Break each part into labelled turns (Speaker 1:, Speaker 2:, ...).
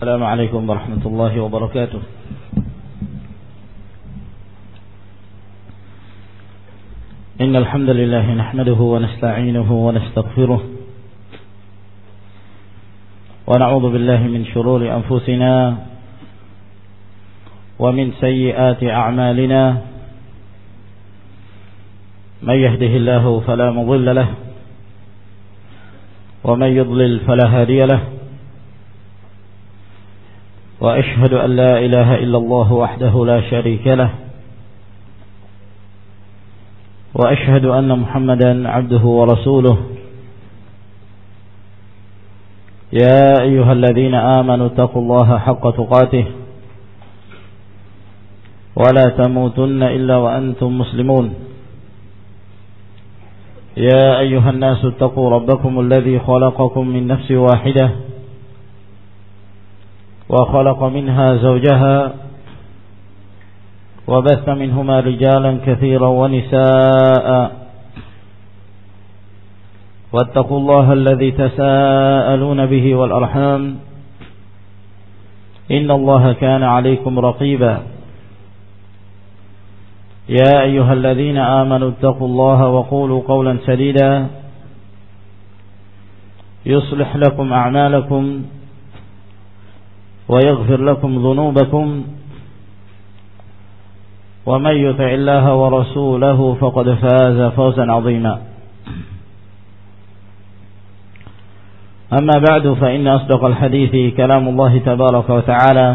Speaker 1: السلام عليكم ورحمة الله وبركاته. إن الحمد لله نحمده ونستعينه ونستغفره ونعوذ بالله من شرور أنفسنا ومن سيئات أعمالنا. من يهده الله فلا مضل له ومن يضلل فلا هادي له. وأشهد أن لا إله إلا الله وحده لا شريك له. وأشهد أن محمدا عبده ورسوله. يا أيها الذين آمنوا اتقوا الله حق تقاته ولا تموتن إلا وأنتم مسلمون. يا أيها الناس اتقوا ربكم الذي خلقكم من نفس واحدة وخلق منها زوجها وبث منهما رجالا كثيرا ونساء. واتقوا الله الذي تساءلون به والأرحام إن الله كان عليكم رقيبا. يا أيها الذين آمنوا اتقوا الله وقولوا قولا سديدا يصلح لكم أعمالكم ويغفر لكم ذنوبكم. ومن يطع الله ورسوله فقد فاز فوزا عظيما. أما بعد فإن أصدق الحديث كلام الله تبارك وتعالى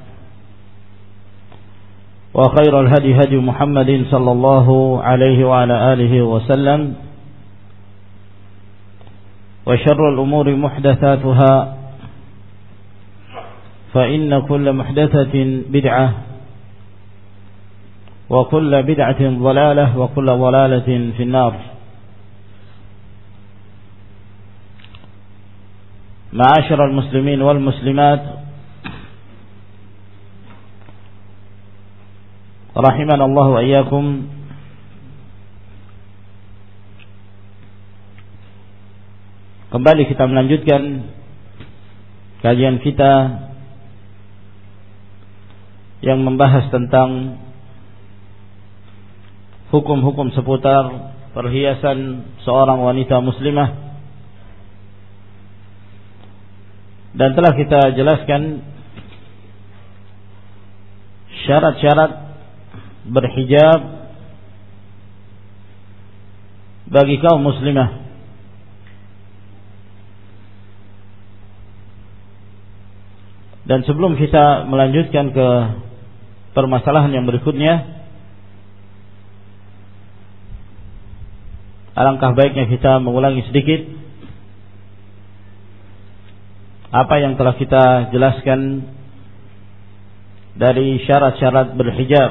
Speaker 1: وخير الهدي هدي محمد صلى الله عليه وعلى آله وسلم وشر الأمور محدثاتها فإن كل محدثة بدعة وكل بدعة ضلالة وكل ضلالة في النار. معاشر المسلمين والمسلمات رحمنا الله وإياكم. Kembali kita melanjutkan kajian kita yang membahas tentang hukum-hukum seputar perhiasan seorang wanita muslimah, dan telah kita jelaskan syarat-syarat berhijab bagi kaum muslimah. Dan sebelum kita melanjutkan ke permasalahan yang berikutnya, alangkah baiknya kita mengulangi sedikit apa yang telah kita jelaskan dari syarat-syarat berhijab.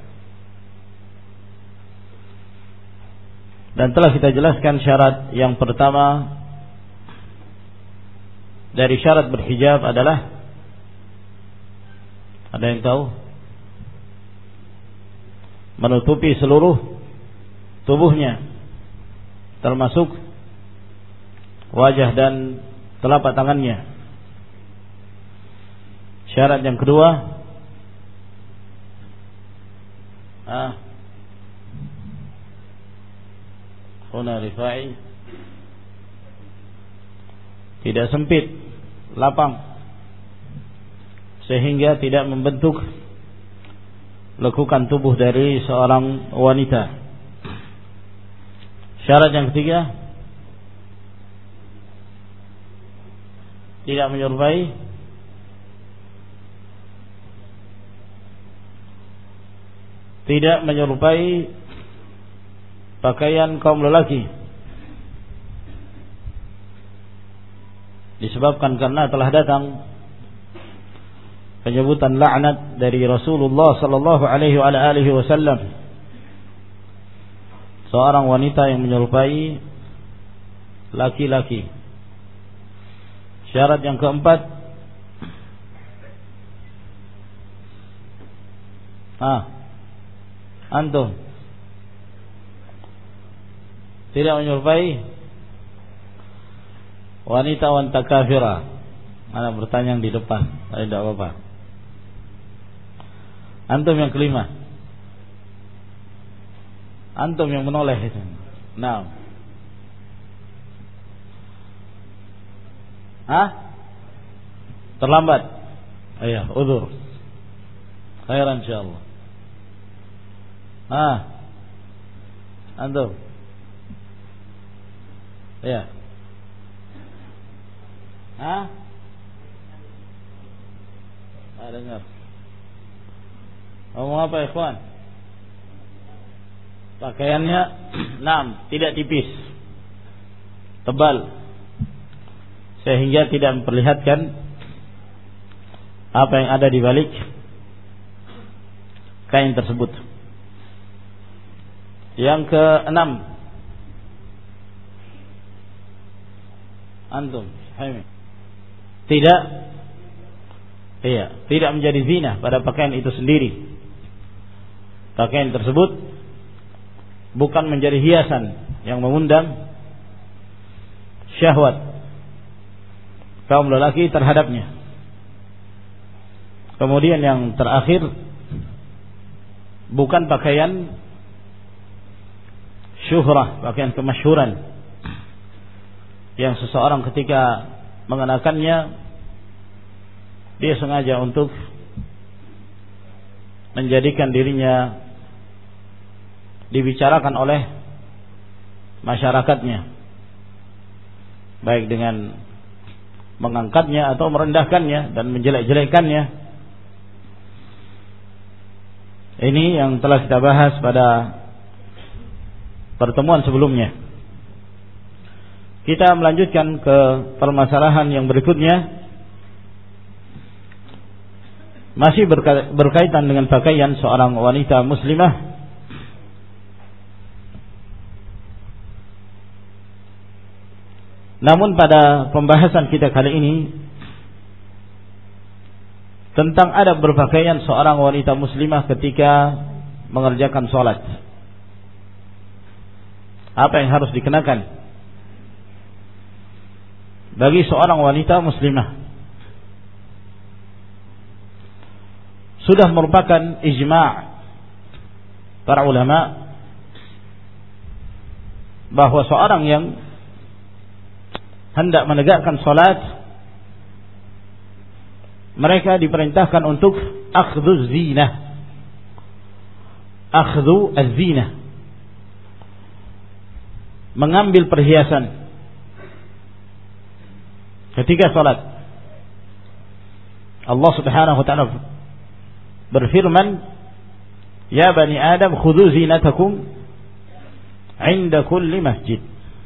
Speaker 1: Dan telah kita jelaskan syarat yang pertama dari syarat berhijab adalah, ada yang tahu? Menutupi seluruh tubuhnya, termasuk wajah dan telapak tangannya. Syarat yang kedua, huna rifai, tidak sempit, lapang, sehingga tidak membentuk lekukan tubuh dari seorang wanita. Syarat yang ketiga, tidak menyerupai pakaian kaum lelaki, disebabkan karena telah datang penyebutan laknat dari Rasulullah sallallahu alaihi wasallam, seorang wanita yang menyerupai laki-laki. Syarat yang keempat, antum tidak menyerupai wanita kafirah, Mana bertanya yang di depan? Tidak apa-apa. Antum yang kelima. Antum yang menoleh itu. Nah. Terlambat. Iya, udzur. Khairan insyaallah. Antum. Iya. Dengar. Ngomong apa, ikhwan? Pakaiannya tidak tipis, tebal, sehingga tidak memperlihatkan apa yang ada di balik kain tersebut. Yang keenam, antum, tidak menjadi zina pada pakaian itu sendiri. Pakaian tersebut bukan menjadi hiasan yang mengundang syahwat kaum lelaki terhadapnya. Kemudian yang terakhir, bukan pakaian syuhrah, pakaian kemasyhuran yang seseorang ketika mengenakannya dia sengaja untuk menjadikan dirinya dibicarakan oleh masyarakatnya, baik dengan mengangkatnya atau merendahkannya dan menjelek-jelekannya. Ini yang telah kita bahas pada pertemuan sebelumnya. Kita melanjutkan ke permasalahan yang berikutnya, masih berkaitan dengan pakaian seorang wanita muslimah. Namun pada pembahasan kita kali ini tentang adab berpakaian seorang wanita muslimah ketika mengerjakan sholat. Apa yang harus dikenakan bagi seorang wanita muslimah? Sudah merupakan ijma' para ulama bahwa seorang yang hendak menegakkan salat, mereka diperintahkan untuk akhdhu zinah, akhdhu az-zinah, mengambil perhiasan ketika salat. Allah Subhanahu wa ta'ala berfirman, ya bani Adam khudhu zinatakum 'inda kulli masjid.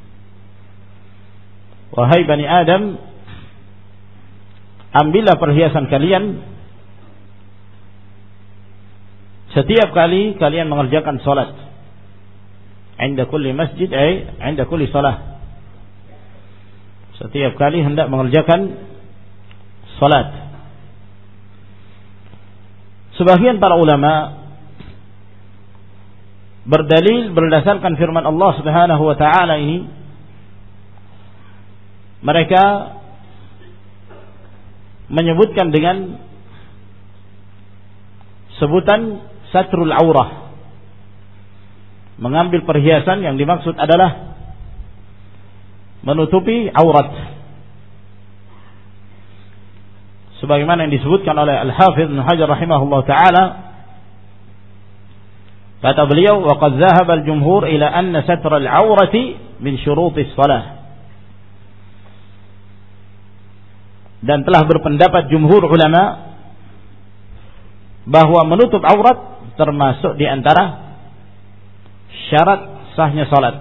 Speaker 1: Wahai bani Adam, ambillah perhiasan kalian setiap kali kalian mengerjakan salat. 'Inda kulli masjid ay 'inda kulli salah. Setiap kali hendak mengerjakan salat. Sebagian para ulama berdalil berdasarkan firman Allah Subhanahu wa ta'ala ini, mereka menyebutkan dengan sebutan satrul aurah, mengambil perhiasan yang dimaksud adalah menutupi aurat, sebagaimana yang disebutkan oleh Al-Hafidz Ibnu Hajar rahimahullah ta'ala. Kata beliau, wa qad dhahaba al-jumhur ila anna satra al-aurati min syurutis shalah. Dan telah berpendapat jumhur ulama bahwa menutup aurat termasuk di antara syarat sahnya salat.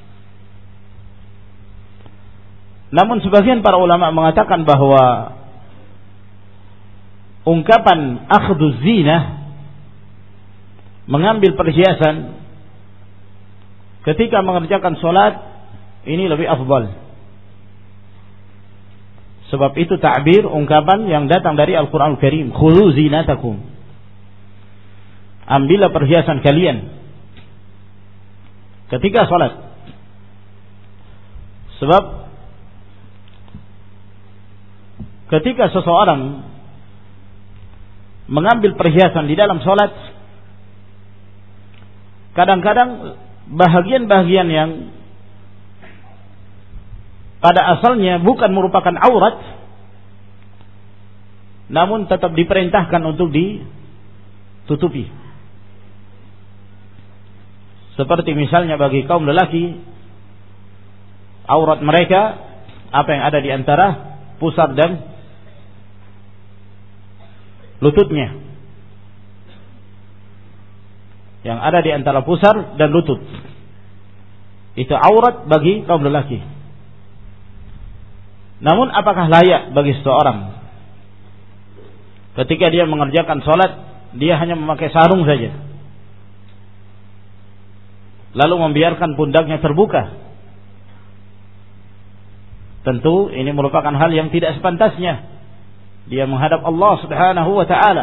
Speaker 1: Namun sebagian para ulama mengatakan bahwa ungkapan akhdhu zinah, mengambil perhiasan ketika mengerjakan salat, ini lebih afdal. Sebab itu ta'bir, ungkapan yang datang dari Al-Quran Al-Karim, khudhu zinatakum, ambillah perhiasan kalian ketika salat. Sebab ketika seseorang mengambil perhiasan di dalam salat, kadang-kadang bahagian-bahagian yang pada asalnya bukan merupakan aurat, namun tetap diperintahkan untuk ditutupi. Seperti misalnya bagi kaum lelaki, aurat mereka apa yang ada di antara pusar dan lututnya. Yang ada di antara pusar dan lutut, itu aurat bagi kaum lelaki. Namun apakah layak bagi seseorang ketika dia mengerjakan sholat, dia hanya memakai sarung saja, lalu membiarkan pundaknya terbuka? Tentu ini merupakan hal yang tidak sepantasnya. Dia menghadap Allah Subhanahu wa ta'ala,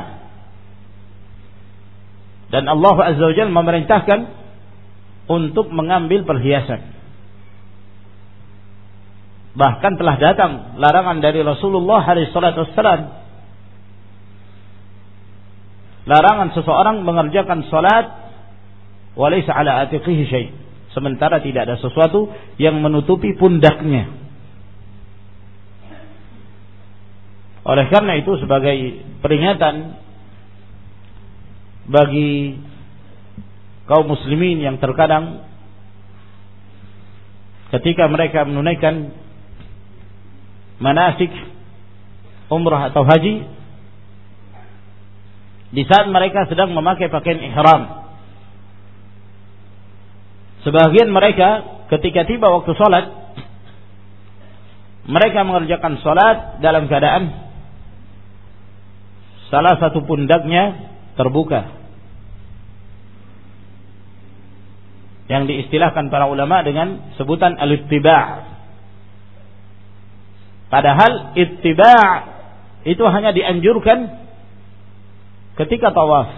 Speaker 1: dan Allah Azza wa Jalla memerintahkan untuk mengambil perhiasan. Bahkan telah datang larangan dari Rasulullah SAW, larangan seseorang mengerjakan salat walaysa ala atiqihi syai', sementara tidak ada sesuatu yang menutupi pundaknya. Oleh karena itu, sebagai peringatan bagi kaum muslimin yang terkadang ketika mereka menunaikan manasik umrah atau haji, di saat mereka sedang memakai pakaian ihram, sebagian mereka ketika tiba waktu salat, mereka mengerjakan salat dalam keadaan salah satu pundaknya terbuka, yang diistilahkan para ulama dengan sebutan al-ittiba'. Padahal ittiba' itu hanya dianjurkan ketika tawaf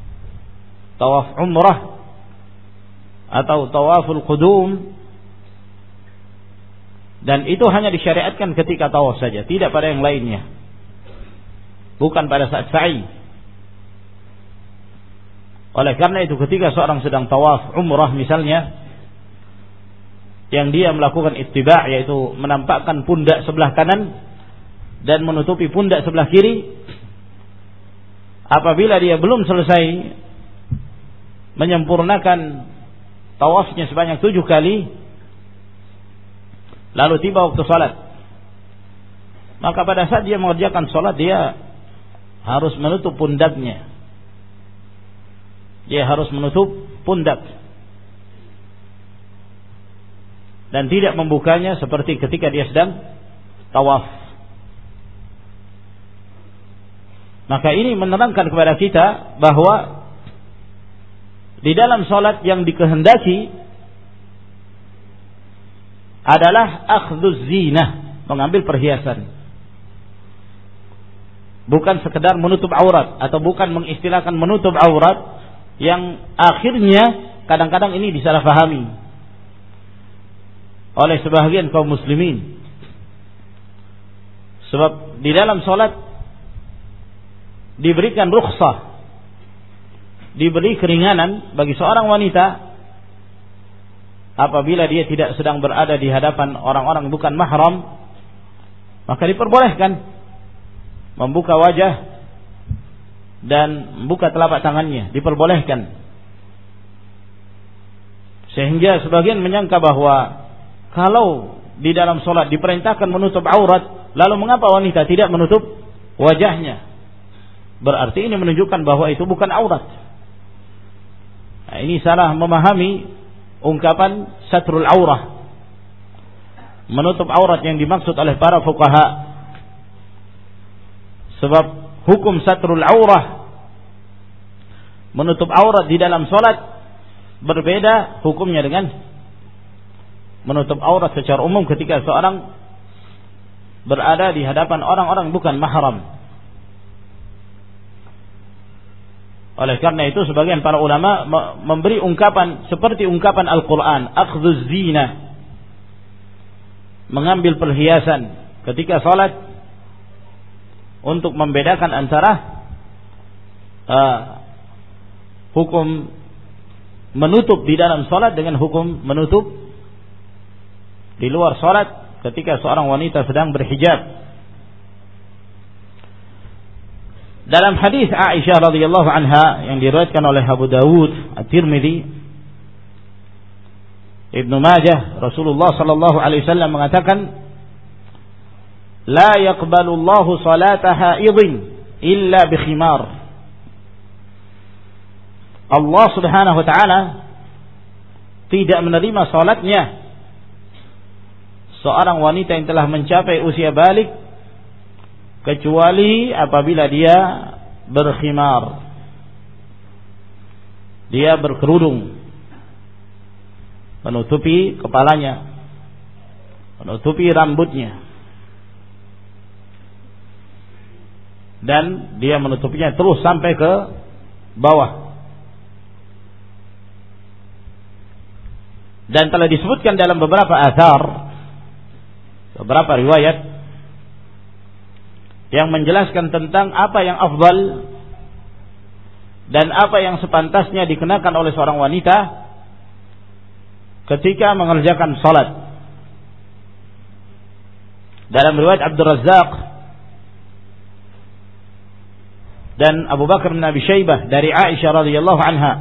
Speaker 1: umrah atau tawaful qudum, dan itu hanya disyariatkan ketika tawaf saja, tidak pada yang lainnya, bukan pada saat sa'i. Oleh karena itu, ketika seorang sedang tawaf umrah misalnya, yang dia melakukan ittiba', yaitu menampakkan pundak sebelah kanan dan menutupi pundak sebelah kiri, apabila dia belum selesai menyempurnakan tawafnya sebanyak 7 kali, lalu tiba waktu salat, maka pada saat dia mengerjakan salat, dia harus menutup pundaknya. Dia harus menutup pundak dan tidak membukanya seperti ketika dia sedang tawaf. Maka ini menerangkan kepada kita bahwa di dalam salat yang dikehendaki adalah akhduz zinah, mengambil perhiasan, bukan sekedar menutup aurat, atau bukan mengistilahkan menutup aurat, yang akhirnya kadang-kadang ini disalahpahami oleh sebahagian kaum muslimin. Sebab di dalam salat diberikan rukhsah, diberi keringanan bagi seorang wanita apabila dia tidak sedang berada di hadapan orang-orang bukan mahram, maka diperbolehkan membuka wajah dan membuka telapak tangannya, diperbolehkan. Sehingga sebagian menyangka bahwa kalau di dalam solat diperintahkan menutup aurat, lalu mengapa wanita tidak menutup wajahnya? Berarti ini menunjukkan bahwa itu bukan aurat. Nah, ini salah memahami ungkapan satrul aurah, menutup aurat yang dimaksud oleh para fuqaha. Sebab hukum satrul aurah, menutup aurat di dalam salat, berbeda hukumnya dengan menutup aurat secara umum ketika seorang berada di hadapan orang-orang bukan mahram. Oleh karena itu sebagian para ulama memberi ungkapan seperti ungkapan Al-Quran, akhduz zina, mengambil perhiasan ketika salat, untuk membedakan antara hukum menutup di dalam salat dengan hukum menutup di luar salat ketika seorang wanita sedang berhijab. Dalam hadis Aisyah radhiyallahu anha yang diriwayatkan oleh Abu Dawud, At-Tirmidzi, Ibnu Majah, Rasulullah sallallahu alaihi wasallam mengatakan, "La yaqbalu Allahu salata haidin illa bi khimar." Allah Subhanahu wa taala tidak menerima salatnya seorang wanita yang telah mencapai usia balik kecuali apabila dia berkhimar, dia berkerudung, menutupi kepalanya, menutupi rambutnya, dan dia menutupinya terus sampai ke bawah. Dan telah disebutkan dalam beberapa athar, beberapa riwayat yang menjelaskan tentang apa yang afdal dan apa yang sepantasnya dikenakan oleh seorang wanita ketika mengerjakan salat. Dalam riwayat Abdul Razzaq dan Abu Bakar bin Abi Syaibah dari Aisyah radhiyallahu anha,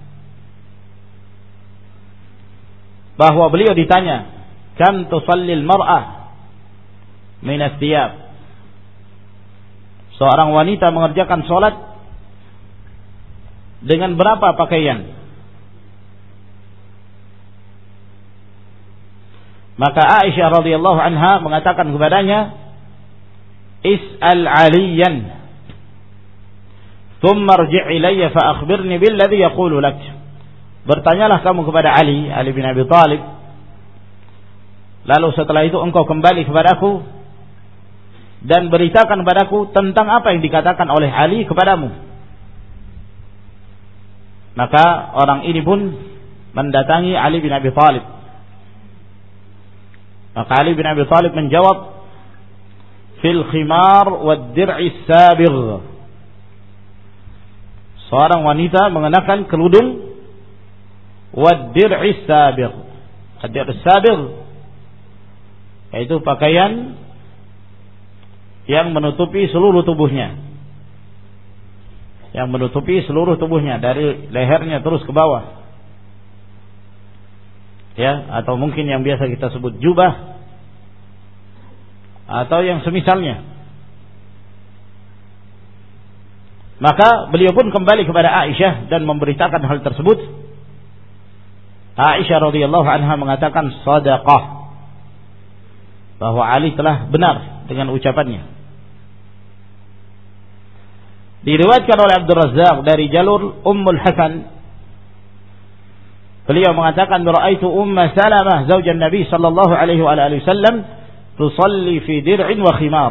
Speaker 1: bahwa beliau ditanya, "Kam tusallil mar'ah min ath-thiyab?" Seorang wanita mengerjakan salat dengan berapa pakaian? Maka Aisyah radhiyallahu anha mengatakan kepadanya, "Is'al 'aliyan, thumma irji' ilayya fa akhbirni billadhi yaqulu lak." Bertanyalah kamu kepada Ali bin Abi Thalib, lalu setelah itu engkau kembali kepadaku dan beritakan kepadaku tentang apa yang dikatakan oleh Ali kepadamu. Maka orang ini pun mendatangi Ali bin Abi Thalib. Maka Ali bin Abi Thalib menjawab, "Fil khimar wad dir'is sabigh." Seorang wanita mengenakan kerudung wad dir'is sabigh. Ad-dir'is sabigh yaitu pakaian yang menutupi seluruh tubuhnya. Yang menutupi seluruh tubuhnya dari lehernya terus ke bawah. Ya, atau mungkin yang biasa kita sebut jubah atau yang semisalnya. Maka beliau pun kembali kepada Aisyah dan memberitakan hal tersebut. Aisyah radhiyallahu anha mengatakan shadaqah, bahwa Ali telah benar dengan ucapannya. Diriwayatkan oleh Abdul Razzaq dari jalur Ummul Hasan, beliau mengatakan, "Ra'aitu Umma Salamah zaujan Nabi sallallahu alaihi wa alihi wasallam tusalli fi dir'in wa khimar."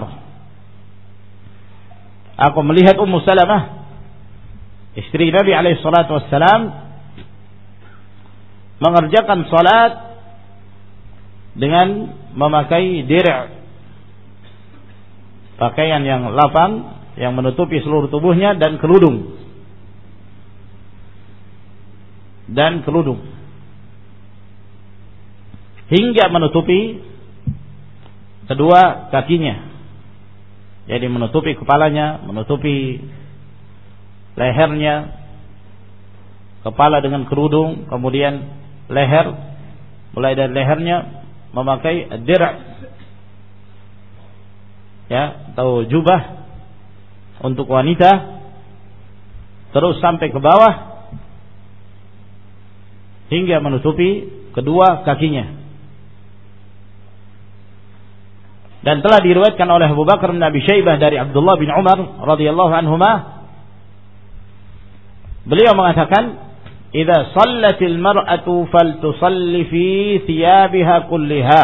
Speaker 1: Aku melihat Ummu Salamah, istri Nabi alaihi salatu wassalam, mengerjakan salat dengan memakai dir', pakaian yang lapang yang menutupi seluruh tubuhnya, dan kerudung. Hingga menutupi kedua kakinya. Jadi menutupi kepalanya, menutupi lehernya, kepala dengan kerudung, kemudian leher, mulai dari lehernya memakai dir', ya, atau jubah untuk wanita, terus sampai ke bawah hingga menutupi kedua kakinya. Dan telah diriwayatkan oleh Abu Bakar bin Abi Syaibah dari Abdullah bin Umar radhiyallahu anhuma, beliau mengatakan, "Idza shallatil mar'atu faltusalli fi thiyabiha kulliha,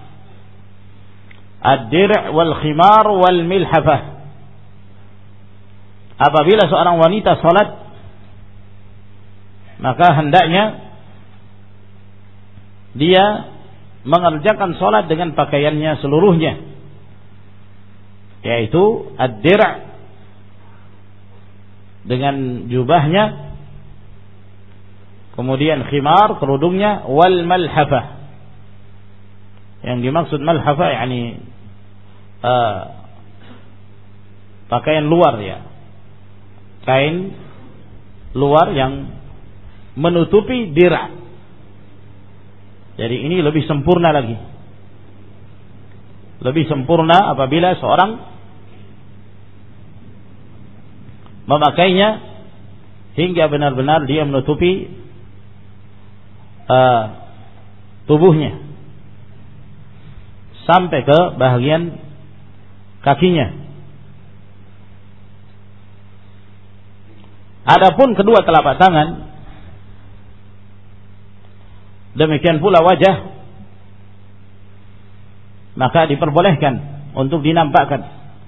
Speaker 1: ad-dir' wal khimar wal milhafah." Apabila seorang wanita salat, maka hendaknya dia mengerjakan salat dengan pakaiannya seluruhnya, yaitu ad-dir' dengan jubahnya, kemudian khimar kerudungnya, wal malhafah. Yang dimaksud malhafah yakni pakaian luar ya, kain luar yang menutupi dir'. Jadi ini lebih sempurna lagi. Lebih sempurna apabila seorang memakainya hingga benar-benar dia menutupi tubuhnya sampai ke bagian kakinya. Adapun kedua telapak tangan, demikian pula wajah, maka diperbolehkan untuk dinampakkan.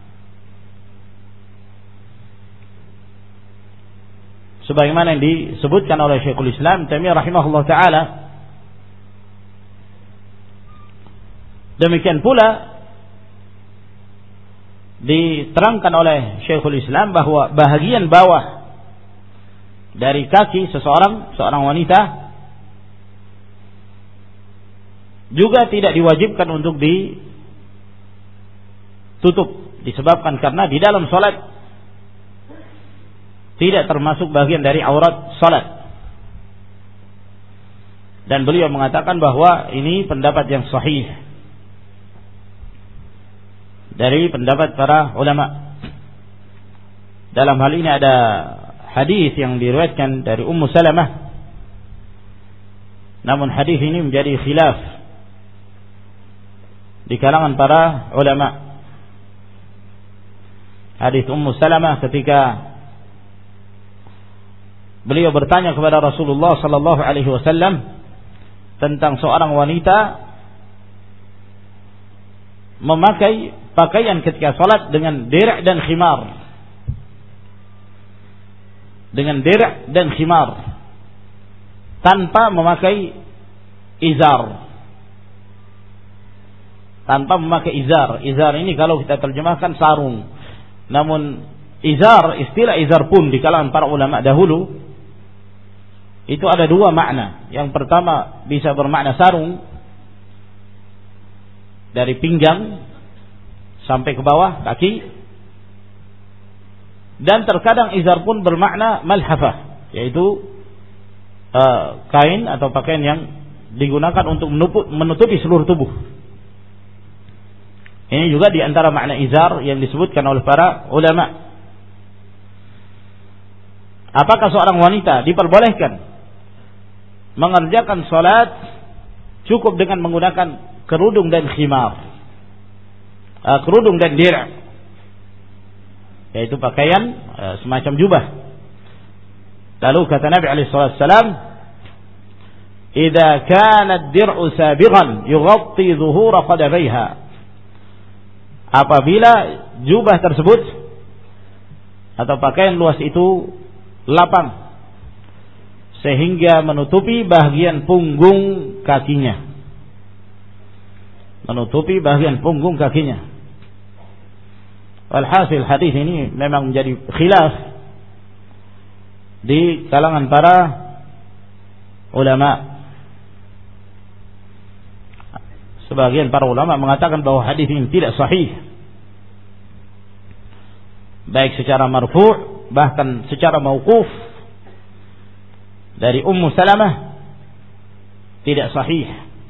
Speaker 1: Sebagaimana yang disebutkan oleh Syekhul Islam Taimiyah rahimahullah taala. Demikian pula diterangkan oleh Syekhul Islam bahwa bahagian bawah dari kaki seorang wanita juga tidak diwajibkan untuk ditutup, disebabkan karena di dalam salat tidak termasuk bagian dari aurat salat. Dan beliau mengatakan bahwa ini pendapat yang sahih dari pendapat para ulama. Dalam hal ini ada hadis yang diriwayatkan dari Ummu Salamah, namun hadis ini menjadi khilaf di kalangan para ulama. Hadis Ummu Salamah ketika beliau bertanya kepada Rasulullah sallallahu alaihi wasallam tentang seorang wanita memakai pakaian ketika salat dengan dir' dan khimar. Dengan dir' dan khimar tanpa memakai izar. Tanpa memakai izar. Izar ini kalau kita terjemahkan sarung. Namun izar, istilah izar pun di kalangan para ulama dahulu itu ada dua makna. Yang pertama bisa bermakna sarung dari pinggang sampai ke bawah kaki. Dan terkadang izar pun bermakna malhafah, yaitu kain atau pakaian yang digunakan untuk menutupi seluruh tubuh. Ini juga di antara makna izar yang disebutkan oleh para ulama. Apakah seorang wanita diperbolehkan mengerjakan salat cukup dengan menggunakan kerudung dan khimar, kerudung dan dir', yaitu pakaian semacam jubah. Lalu kata Nabi alaihi wasallam, "Idza kana ad-dir'u sabighan yughatti dhuhura qadamayha." Apabila jubah tersebut atau pakaian luas itu lapang sehingga menutupi bagian punggung kakinya. Menutupi bagian punggung kakinya. Walhasil hadis ini memang menjadi khilaf di kalangan para ulama. Sebagian para ulama mengatakan bahwa hadis ini tidak sahih, baik secara marfu' bahkan secara mauquf dari Ummu Salamah tidak sahih.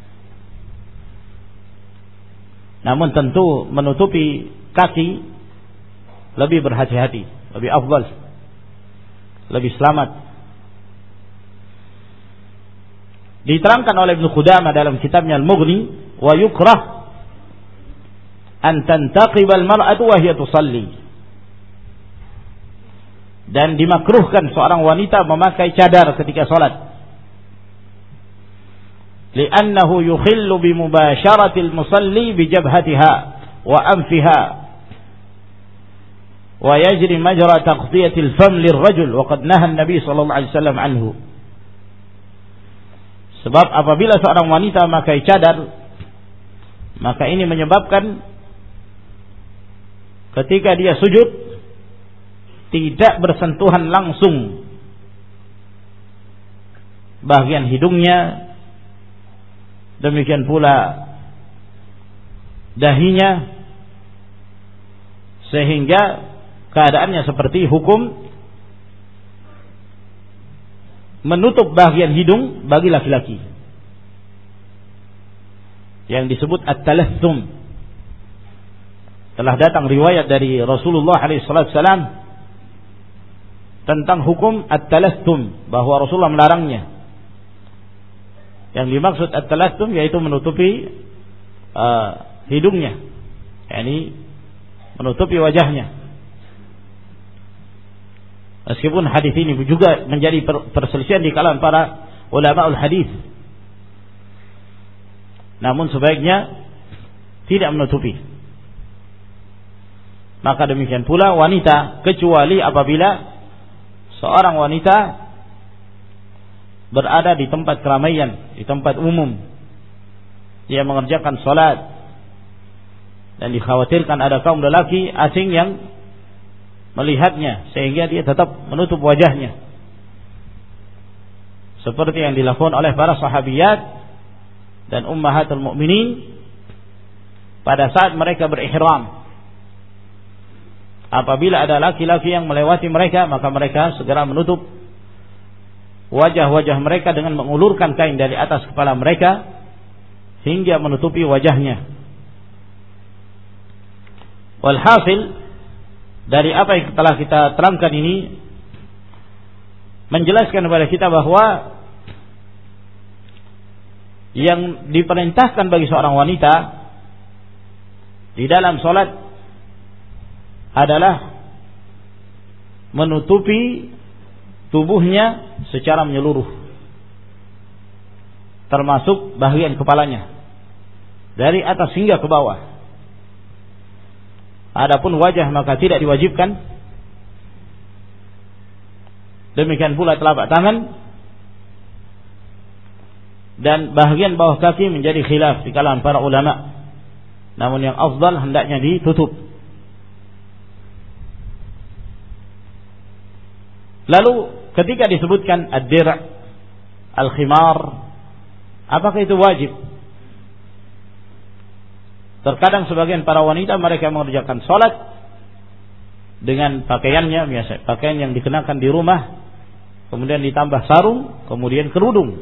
Speaker 1: Namun tentu menutupi kaki lebih berhati-hati, lebih afdal, lebih selamat. Diterangkan oleh Ibnu Qudamah dalam kitabnya Al-Mughni, wa yukrah an tantaqib al-mar'atu wa hiya tusalli. Dan dimakruhkan seorang wanita memakai cadar ketika salat. Li'annahu yukhillu bi mubasharatil musalli bi jabhatiha wa anfiha. ويجري مجرى تغطية الفم للرجل وقد نهى النبي صلى الله عليه وسلم عنه. Sebab apabila seorang wanita memakai cadar, maka ini menyebabkan ketika dia sujud tidak bersentuhan langsung bagian hidungnya, demikian pula dahinya, sehingga keadaannya seperti hukum menutup bagian hidung bagi laki-laki yang disebut at-talathum. Telah datang riwayat dari Rasulullah SAW tentang hukum at-talathum, bahwa Rasulullah melarangnya. Yang dimaksud at-talathum yaitu menutupi hidungnya, yakni menutupi wajahnya. Meskipun hadis ini juga menjadi perselisihan di kalangan para ulama al-hadis, namun sebaiknya tidak menutupi. Maka demikian pula wanita, kecuali apabila seorang wanita berada di tempat keramaian, di tempat umum, dia mengerjakan salat dan dikhawatirkan ada kaum lelaki asing yang melihatnya, sehingga dia tetap menutup wajahnya, seperti yang dilakukan oleh para sahabiyat dan ummahatul mukminin pada saat mereka berihram. Apabila ada laki-laki yang melewati mereka, maka mereka segera menutup wajah-wajah mereka dengan mengulurkan kain dari atas kepala mereka hingga menutupi wajahnya. Walhasil, dari apa yang telah kita terangkan ini menjelaskan kepada kita bahwa yang diperintahkan bagi seorang wanita di dalam salat adalah menutupi tubuhnya secara menyeluruh, termasuk bagian kepalanya dari atas hingga ke bawah. Adapun wajah maka tidak diwajibkan. Demikian pula telapak tangan dan bagian bawah kaki menjadi khilaf di kalangan para ulama. Namun yang afdal hendaknya ditutup. Lalu ketika disebutkan ad-dir', al-khimar, apakah itu wajib? Terkadang sebagian para wanita mereka mengerjakan salat dengan pakaiannya biasa, pakaian yang dikenakan di rumah, kemudian ditambah sarung, kemudian kerudung.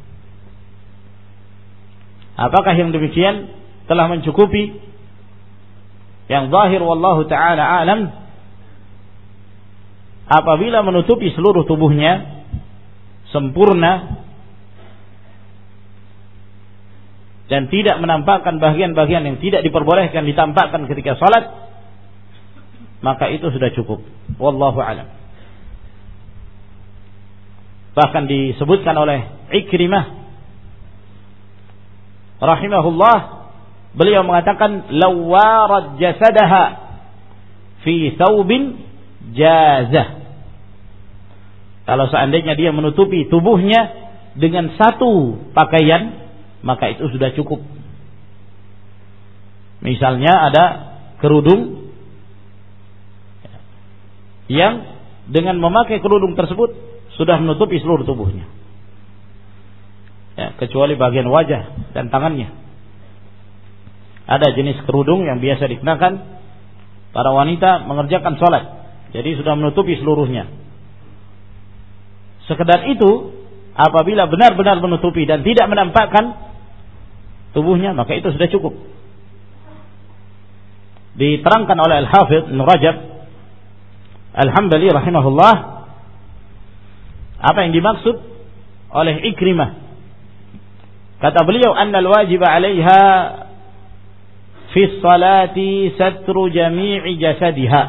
Speaker 1: Apakah yang demikian telah mencukupi? Yang zahir wallahu ta'ala alam, apabila menutupi seluruh tubuhnya sempurna dan tidak menampakkan bagian-bagian yang tidak diperbolehkan ditampakkan ketika salat, maka itu sudah cukup. Wallahu a'lam. Bahkan disebutkan oleh Ikrimah rahimahullah, beliau mengatakan lawarat jasadaha fi thawbin jazah. Kalau seandainya dia menutupi tubuhnya dengan satu pakaian, maka itu sudah cukup. Misalnya ada kerudung yang dengan memakai kerudung tersebut sudah menutupi seluruh tubuhnya, ya, kecuali bagian wajah dan tangannya. Ada jenis kerudung yang biasa dikenakan para wanita mengerjakan salat, jadi sudah menutupi seluruhnya. Sekedar itu, apabila benar-benar menutupi dan tidak menampakkan tubuhnya, maka itu sudah cukup. Diterangkan oleh Al-Hafidh Ibnu Rajab Al-Hambali rahimahullah apa yang dimaksud oleh Ikrimah. Kata beliau, annal wajib 'alaiha fi sholati satru jami'i jasadiha,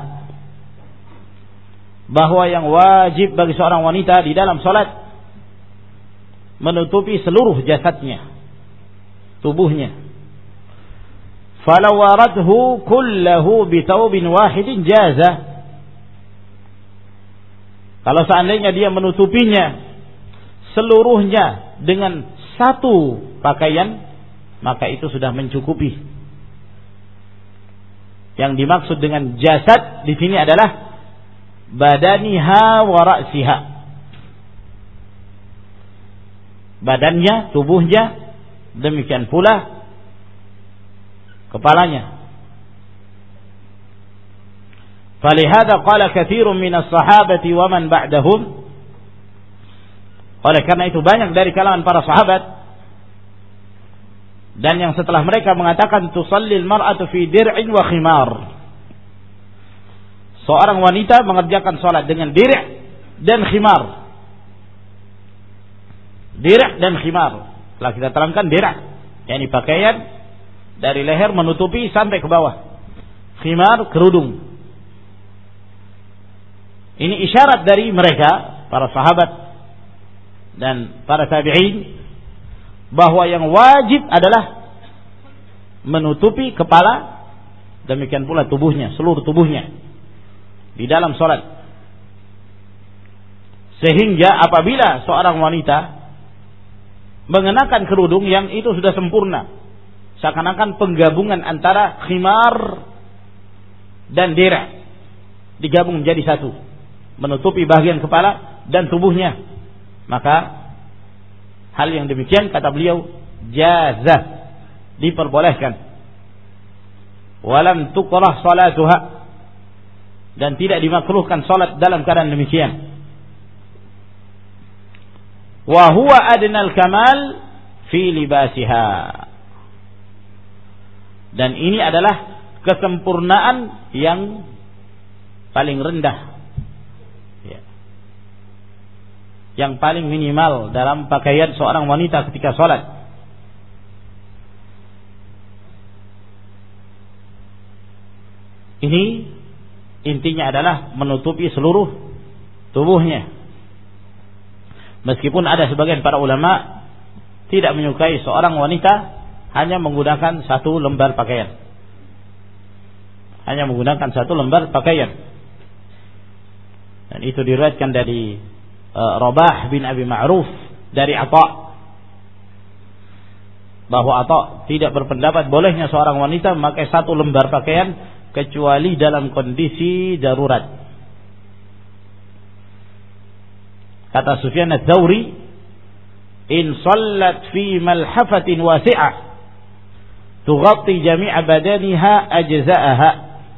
Speaker 1: bahwa yang wajib bagi seorang wanita di dalam salat menutupi seluruh jasadnya, tubuhnya. Falau waradhu kullahu bitawbin wahidin jaza. Kalau seandainya dia menutupinya seluruhnya dengan satu pakaian, maka itu sudah mencukupi. Yang dimaksud dengan jasad di sini adalah badaniha wa ra'siha. Badannya, tubuhnya, demikian pula kepalanya. Falihada qala katsirun minas sahabati wa man ba'dahum. Oleh karena itu banyak dari kalangan para sahabat dan yang setelah mereka mengatakan tusallil mar'atu fi dir'in wa khimar. Seorang wanita mengerjakan salat dengan dir' dan khimar. Dir' dan khimar. Setelah kita terangkan dir', yakni pakaian dari leher menutupi sampai ke bawah. Khimar, kerudung. Ini isyarat dari mereka, para sahabat dan para tabi'in, bahwa yang wajib adalah menutupi kepala, demikian pula tubuhnya, seluruh tubuhnya di dalam salat. Sehingga apabila seorang wanita mengenakan kerudung yang itu sudah sempurna, seakan-akan penggabungan antara khimar dan dir' digabung menjadi satu, menutupi bagian kepala dan tubuhnya, maka hal yang demikian kata beliau jazah, diperbolehkan. Walam tukrah salatuha, dan tidak dimakruhkan salat dalam keadaan demikian. Wa huwa adnal kamal fi libasiha, dan ini adalah kesempurnaan yang paling rendah, yang paling minimal dalam pakaian seorang wanita ketika sholat. Ini intinya adalah menutupi seluruh tubuhnya. Meskipun ada sebagian para ulama tidak menyukai seorang wanita hanya menggunakan satu lembar pakaian. Hanya menggunakan satu lembar pakaian. Dan itu diriwayatkan dari Rabah bin Abi Ma'ruf dari Atha, bahwa Atha tidak berpendapat bolehnya seorang wanita memakai satu lembar pakaian kecuali dalam kondisi darurat. Kata Sufyan ats-Tsauri, in sallat fi malhafatin wasi'ah tughatti jami'a badaniha ajza'aha.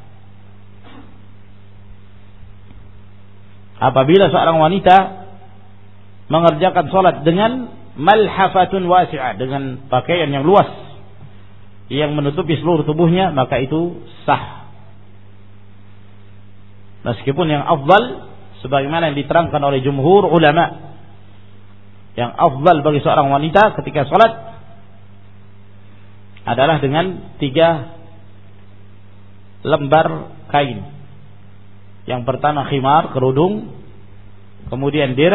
Speaker 1: Apabila seorang wanita mengerjakan salat dengan malhafatun wasi'ah, dengan pakaian yang luas yang menutupi seluruh tubuhnya, maka itu sah. Meskipun yang afdal sebagaimana yang diterangkan oleh jumhur ulama, yang afdal bagi seorang wanita ketika salat adalah dengan 3 lembar kain. Yang pertama khimar, kerudung, kemudian dir',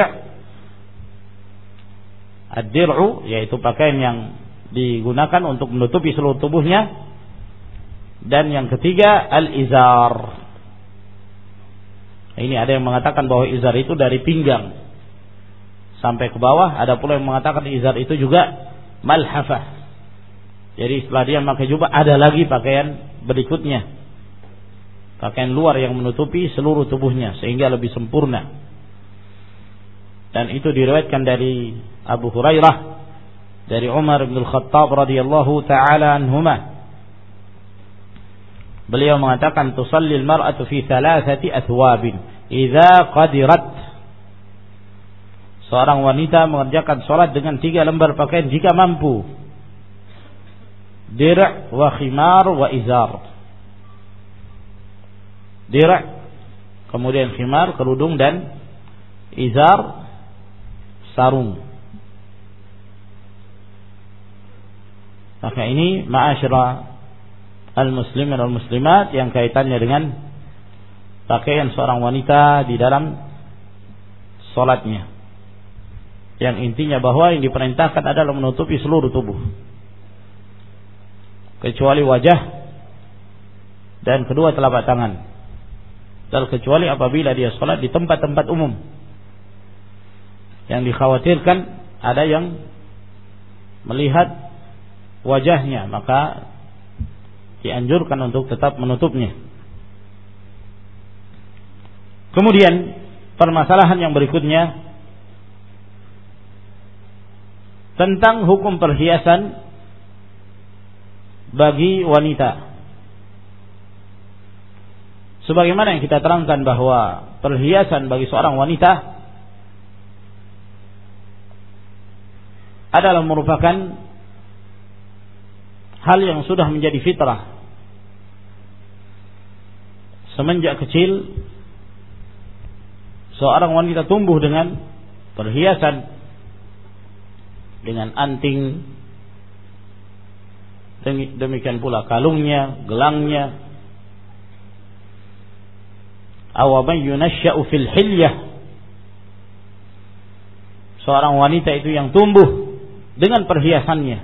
Speaker 1: ad-dir'u yaitu pakaian yang digunakan untuk menutupi seluruh tubuhnya, dan yang ketiga al-izar. Ini ada yang mengatakan bahwa izar itu dari pinggang sampai ke bawah, ada pula yang mengatakan izar itu juga malhafah. Jadi setelah dia memakai jubah ada lagi pakaian berikutnya, pakaian luar yang menutupi seluruh tubuhnya sehingga lebih sempurna. Dan itu diriwayatkan dari Abu Hurairah, dari Umar bin Al-Khattab radhiyallahu taala anhuma. Beliau mengatakan tusallil mar'atu fi 3 athwabin idza qadirat. Seorang wanita mengerjakan salat dengan 3 lembar pakaian jika mampu. Dir' wa khimar wa izar. Dir', kemudian khimar, kerudung, dan izar, sarung. Maka ini ma'asyara al-muslimin wal-muslimat yang kaitannya dengan pakaian seorang wanita di dalam salatnya, yang intinya bahwa yang diperintahkan adalah menutupi seluruh tubuh kecuali wajah dan kedua telapak tangan, dan kecuali apabila dia salat di tempat-tempat umum yang dikhawatirkan ada yang melihat wajahnya, maka dianjurkan untuk tetap menutupnya. Kemudian permasalahan yang berikutnya tentang hukum perhiasan bagi wanita. Sebagaimana yang kita terangkan bahwa perhiasan bagi seorang wanita adalah merupakan hal yang sudah menjadi fitrah. Semenjak kecil seorang wanita tumbuh dengan perhiasan, dengan anting, demikian pula kalungnya, gelangnya. Awaman yunasha'u fil hilyah, seorang wanita itu yang tumbuh dengan perhiasannya.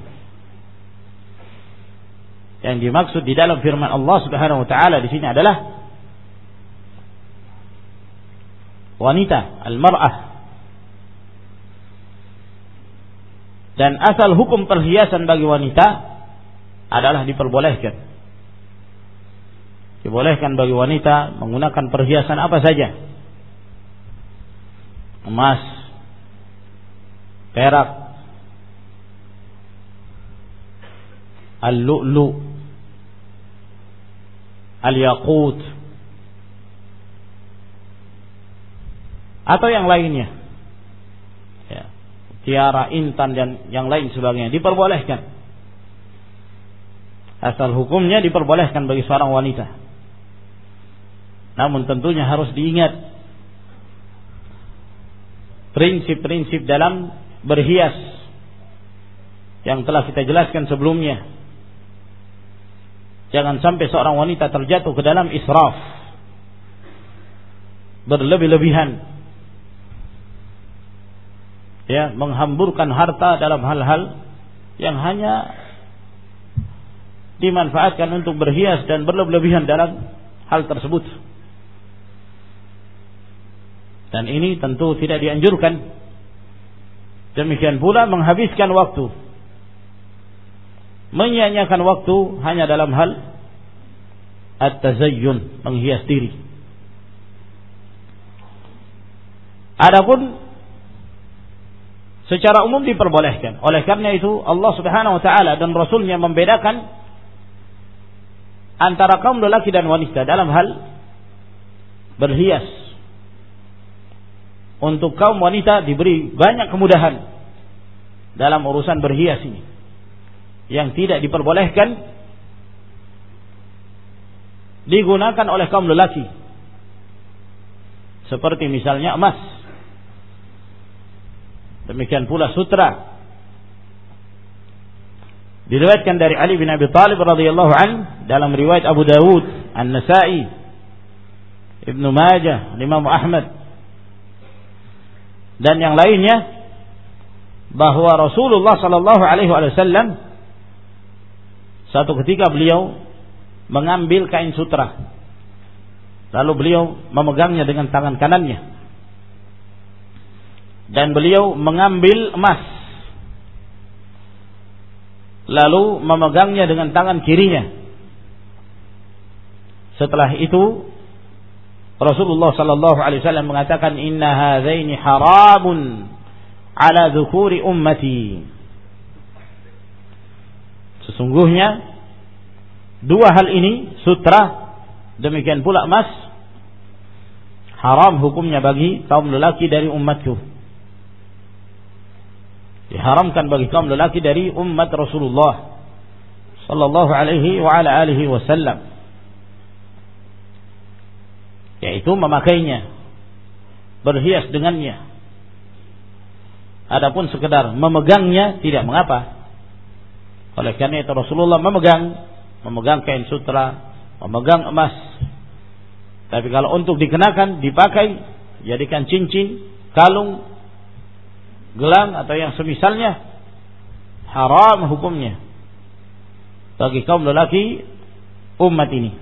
Speaker 1: Yang dimaksud di dalam firman Allah Subhanahu wa taala di sini adalah wanita, al-mar'ah. Dan asal hukum perhiasan bagi wanita adalah diperbolehkan. Dibolehkan bagi wanita menggunakan perhiasan apa saja. Emas, perak, al-lu'lu', al-yaqut, atau yang lainnya, ya, tiara, intan dan yang lain sebagainya diperbolehkan. Asal hukumnya diperbolehkan bagi seorang wanita. Namun tentunya harus diingat prinsip-prinsip dalam berhias yang telah kita jelaskan sebelumnya. Jangan sampai seorang wanita terjatuh ke dalam israf, berlebih-lebihan, ya, menghamburkan harta dalam hal-hal yang hanya dimanfaatkan untuk berhias dan berlebih-lebihan dalam hal tersebut. Dan ini tentu tidak dianjurkan. Demikian pula menghabiskan waktu, menyia-nyiakan waktu hanya dalam hal at-tazayyun, menghias diri. Adapun secara umum diperbolehkan. Oleh karena itu Allah Subhanahu wa taala dan Rasulnya membedakan antara kaum lelaki dan wanita dalam hal berhias. Untuk kaum wanita diberi banyak kemudahan dalam urusan berhias ini, yang tidak diperbolehkan digunakan oleh kaum lelaki, seperti misalnya emas, demikian pula sutra. Diriwayatkan dari Ali bin Abi Thalib radhiyallahu anhu dalam riwayat Abu Dawud, An-Nasa'i, Ibnu Majah, Imam Ahmad dan yang lainnya, bahwa Rasulullah sallallahu alaihi wasallam satu ketika beliau mengambil kain sutra, lalu beliau memegangnya dengan tangan kanannya, dan beliau mengambil emas, lalu memegangnya dengan tangan kirinya. Setelah itu Rasulullah sallallahu alaihi wasallam mengatakan, inna hadzaini haramun ala dzukuri ummati. Sesungguhnya dua hal ini, sutra demikian pula emas, haram hukumnya bagi kaum lelaki dari umatku. Diharamkan bagi kaum lelaki dari umat Rasulullah sallallahu alaihi wa ala alihi wasallam, yaitu memakainya, berhias dengannya. Adapun sekedar memegangnya tidak mengapa. Oleh karena itu Rasulullah memegang kain sutra, memegang emas. Tapi kalau untuk dikenakan, dipakai, jadikan cincin, kalung, gelang atau yang semisalnya, haram hukumnya bagi kaum lelaki umat ini.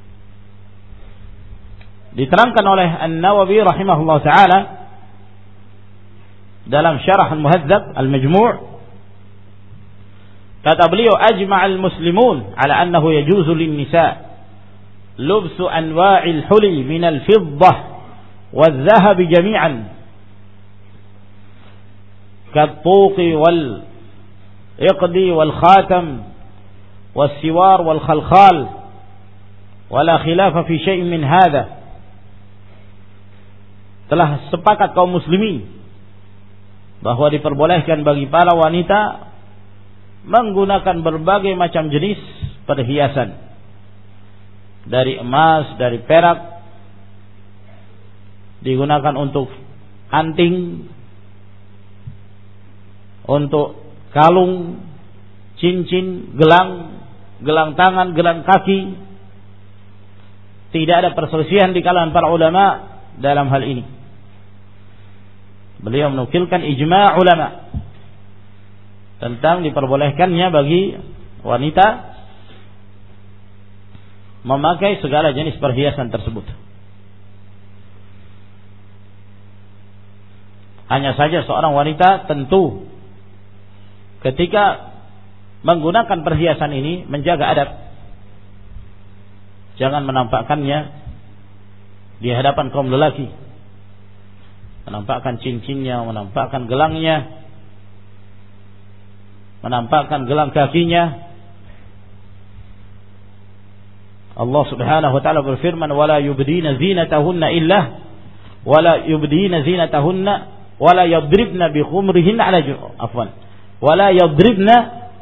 Speaker 1: Diterangkan oleh An-Nawawi rahimahullah ta'ala dalam Syarah Al-Muhadzab Al-Majmu', Kata beliau, ajma'al muslimun ala annahu yajuzu lin-nisa lubsu anwa'il huli minal fiddah wal-dhahab jami'an kat-tuqi wal-iqdi wal-khatam wal-siwar wal-khalkhal wala khilafa fi syai'in min hadha. Telah sepakat kaum muslimin bahwa diperbolehkan bagi para wanita menggunakan berbagai macam jenis perhiasan, dari emas, dari perak, digunakan untuk anting, untuk kalung, cincin, gelang tangan, gelang kaki. Tidak ada perselisihan di kalangan para ulama dalam hal ini. Beliau menukilkan ijma' ulama tentang diperbolehkannya bagi wanita memakai segala jenis perhiasan tersebut. Hanya saja seorang wanita tentu ketika menggunakan perhiasan ini menjaga adab. Jangan menampakkannya di hadapan kaum lelaki, menampakkan cincinnya, menampakkan gelangnya, menampakkan gelang kakinya. Allah Subhanahu wa taala berfirman, "Wala yubdina zinatahunna illa wala yubdina zinatahunna wala yadribna bi khumrihinna ala afwan. Wala yadribna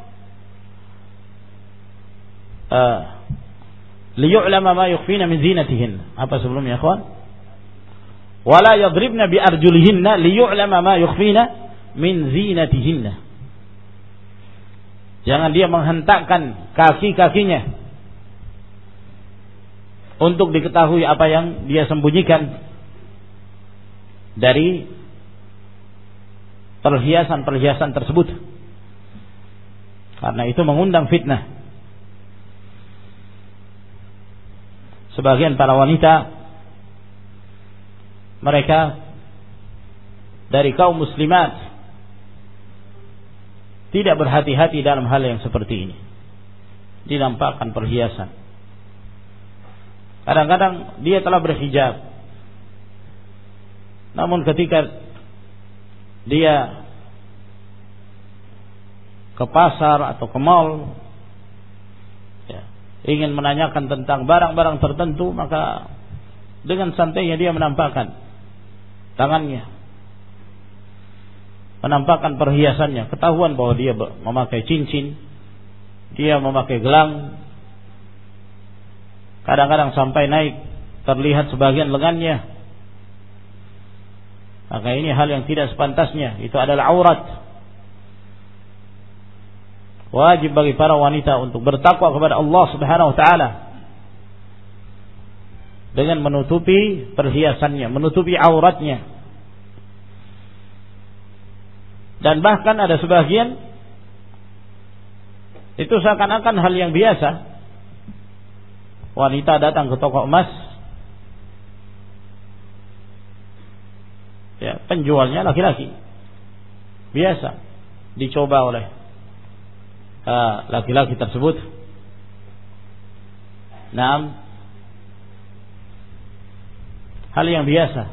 Speaker 1: liyu'lama ma yukhfina min zinatihin." Apa sebelumnya, ikhwan? Wala yadribna bi arjulihinna liyu'lama ma yukhfina min zinatihinna. Jangan dia menghentakkan kaki-kakinya untuk diketahui apa yang dia sembunyikan dari perhiasan-perhiasan tersebut. Karena itu mengundang fitnah. Sebagian para wanita, mereka dari kaum muslimat tidak berhati-hati dalam hal yang seperti ini. Dinampakkan perhiasan. Kadang-kadang dia telah berhijab, namun ketika dia ke pasar atau ke mall, ingin menanyakan tentang barang-barang tertentu, maka dengan santainya dia menampakkan tangannya, menampakkan perhiasannya. Ketahuan bahwa dia memakai cincin, dia memakai gelang. Kadang-kadang sampai naik terlihat sebagian lengannya. Maka ini hal yang tidak sepantasnya. Itu adalah aurat. Wajib bagi para wanita untuk bertakwa kepada Allah Subhanahu wa taala dengan menutupi perhiasannya, menutupi auratnya. Dan bahkan ada sebagian itu seakan-akan hal yang biasa. Wanita datang ke toko emas, ya, penjualnya laki-laki, biasa dicoba oleh laki-laki tersebut. Naam, hal yang biasa.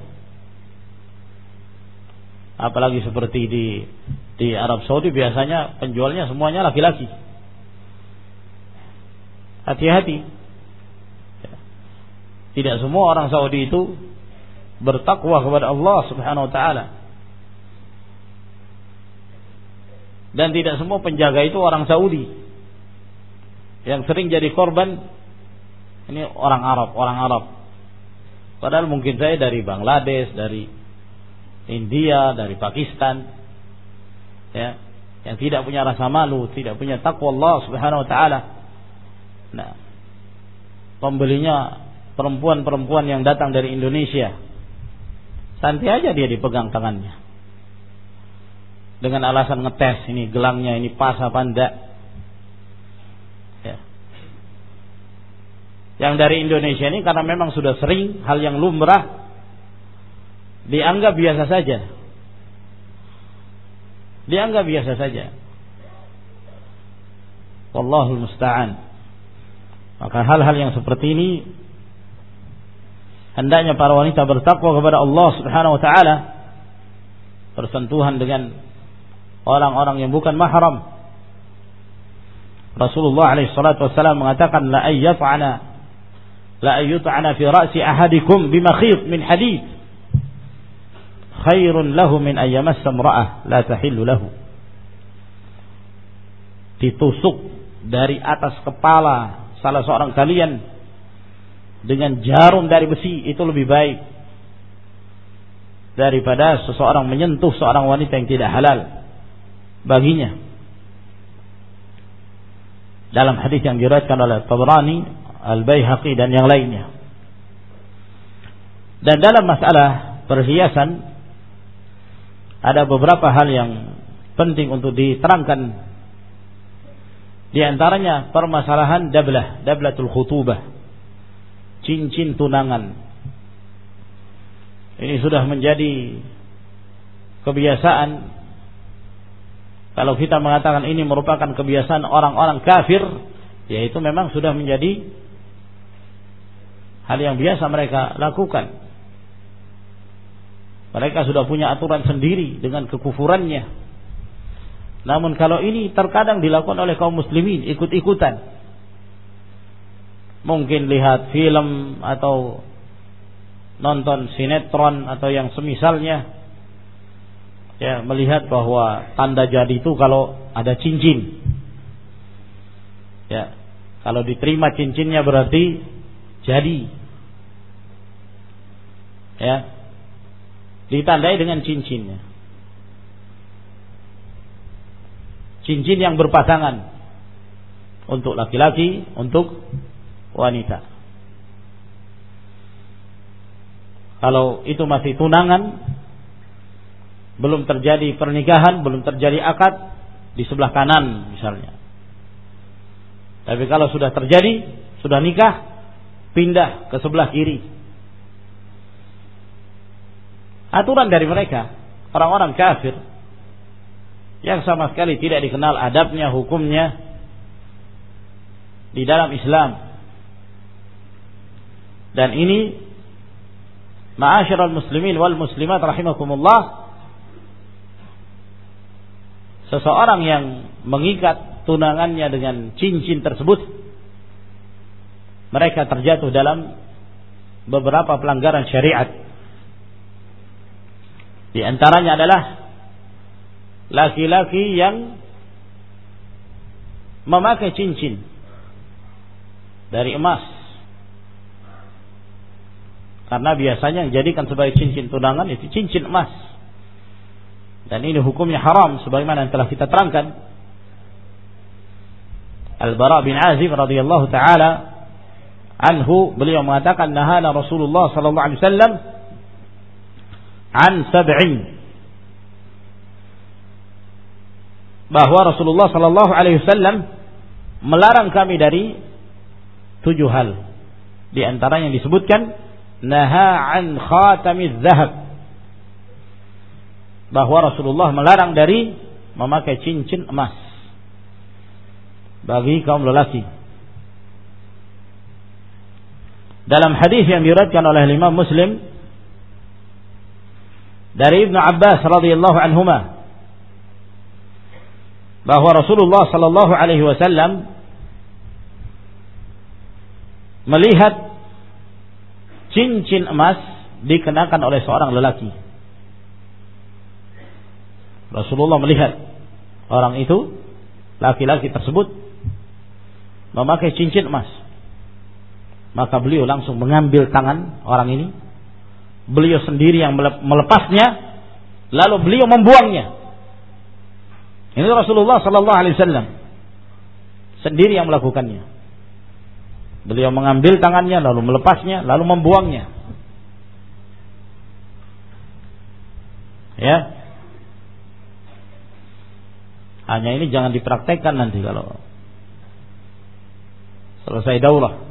Speaker 1: Apalagi seperti di Arab Saudi, biasanya penjualnya semuanya laki-laki. Hati-hati. Tidak semua orang Saudi itu bertakwa kepada Allah Subhanahu wa taala. Dan tidak semua penjaga itu orang Saudi. Yang sering jadi korban ini orang Arab. Padahal mungkin saya dari Bangladesh, dari India, dari Pakistan, ya, yang tidak punya rasa malu, tidak punya takwa Allah Subhanahu wa taala. Nah, pembelinya perempuan-perempuan yang datang dari Indonesia, santai aja dia dipegang tangannya dengan alasan ngetes ini gelangnya ini pas apa enggak, ya. Yang dari Indonesia ini karena memang sudah sering, hal yang lumrah, dianggap biasa saja. Wallahul musta'an. Maka hal-hal yang seperti ini hendaknya para wanita bertakwa kepada Allah Subhanahu wa taala. Bersentuhan dengan orang-orang yang bukan mahram. Rasulullah alaihi salatu wasallam mengatakan la ayyut'ana fi ra'si ahadikum bimakhit min hadid khairun lahu min ayyamassa imra'ah la tahillu lahu. Ditusuk dari atas kepala salah seorang kalian dengan jarum dari besi itu lebih baik daripada seseorang menyentuh seorang wanita yang tidak halal baginya. Dalam hadis yang diriwayatkan oleh Tabrani, Al-Baihaqi dan yang lainnya. Dan dalam masalah perhiasan ada beberapa hal yang penting untuk diterangkan. Di antaranya permasalahan dablatul khutubah, cincin tunangan. Ini sudah menjadi kebiasaan. Kalau kita mengatakan ini merupakan kebiasaan orang-orang kafir, yaitu memang sudah menjadi hal yang biasa mereka lakukan. Mereka sudah punya aturan sendiri dengan kekufurannya. Namun kalau ini terkadang dilakukan oleh kaum muslimin ikut-ikutan. Mungkin lihat film atau nonton sinetron atau yang semisalnya, ya, melihat bahwa tanda jadi itu kalau ada cincin. Ya, kalau diterima cincinnya berarti jadi. Ya. Ditandai dengan cincinnya. Cincin yang berpasangan untuk laki-laki, untuk wanita. Kalau itu masih tunangan, belum terjadi pernikahan, belum terjadi akad, di sebelah kanan misalnya. Tapi kalau sudah terjadi, sudah nikah, pindah ke sebelah kiri. Aturan dari mereka, orang-orang kafir yang sama sekali tidak dikenal adabnya, hukumnya di dalam Islam. Dan ini ma'asyiral muslimin wal muslimat rahimakumullah, seseorang yang mengikat tunangannya dengan cincin tersebut, mereka terjatuh dalam beberapa pelanggaran syariat. Di antaranya adalah laki-laki yang memakai cincin dari emas, karena biasanya yang dijadikan sebagai cincin tunangan itu cincin emas, dan ini hukumnya haram sebagaimana yang telah kita terangkan. Al-Bara bin Azib radhiyallahu taala anhu, beliau mengatakan nahana Rasulullah sallallahu alaihi wasallam an sab'in, bahwa Rasulullah sallallahu alaihi wasallam melarang kami dari 7 hal. Di antara yang disebutkan naha an khatamiz zahab, bahwa Rasulullah melarang dari memakai cincin emas bagi kaum lelaki. Dalam hadis yang diriwayatkan oleh Imam Muslim dari Ibnu Abbas radhiyallahu anhuma, bahwa Rasulullah sallallahu alaihi wasallam melihat cincin emas dikenakan oleh seorang lelaki. Rasulullah melihat orang itu, laki-laki tersebut memakai cincin emas. Maka beliau langsung mengambil tangan orang ini, beliau sendiri yang melepasnya, lalu beliau membuangnya. Ini Rasulullah sallallahu alaihi wasallam sendiri yang melakukannya. Beliau mengambil tangannya, lalu melepasnya, lalu membuangnya. Ya. Hanya ini jangan dipraktekkan nanti kalau selesai daurah.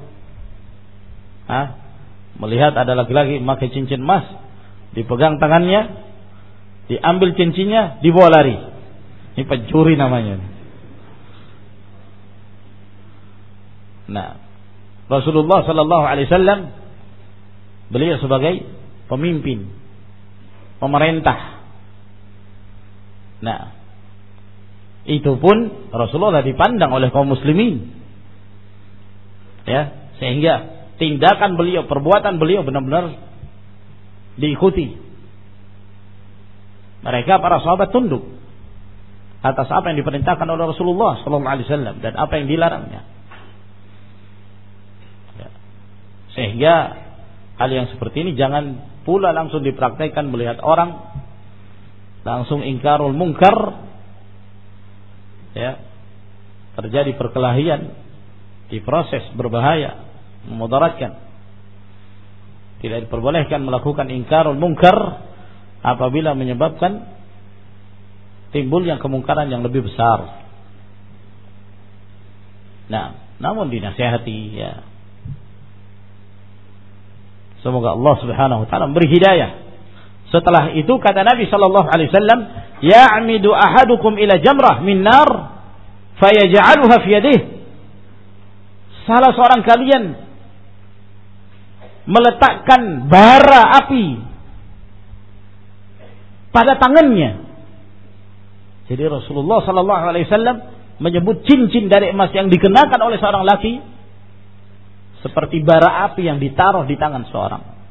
Speaker 1: Melihat ada laki-laki memakai cincin emas, dipegang tangannya, diambil cincinnya, dibawa lari. Ini pencuri namanya. Nah, Rasulullah sallallahu alaihi wasallam beliau sebagai pemimpin, pemerintah. Nah, itu pun Rasulullah dipandang oleh kaum muslimin. Ya, sehingga tindakan beliau, perbuatan beliau benar-benar diikuti. Mereka para sahabat tunduk atas apa yang diperintahkan oleh Rasulullah sallallahu alaihi wasallam dan apa yang dilarangnya. Ya. Sehingga hal yang seperti ini jangan pula langsung dipraktikkan melihat orang langsung ingkarul munkar, ya, terjadi perkelahian, diproses berbahaya, memudaratkan. Tidak diperbolehkan melakukan ingkarul munkar apabila menyebabkan timbulnya kemungkaran yang lebih besar. Nah, namun dinasihati, ya. Semoga Allah Subhanahu wa taala memberi hidayah. Setelah itu kata Nabi sallallahu alaihi wasallam, "Ya'midu ahadukum ila jamrah min nar fayaj'aluha fi yadihi." Salah seorang kalian meletakkan bara api pada tangannya. Jadi Rasulullah sallallahu alaihi wasallam menyebut cincin dari emas yang dikenakan oleh seorang laki seperti bara api yang ditaruh di tangan seorang.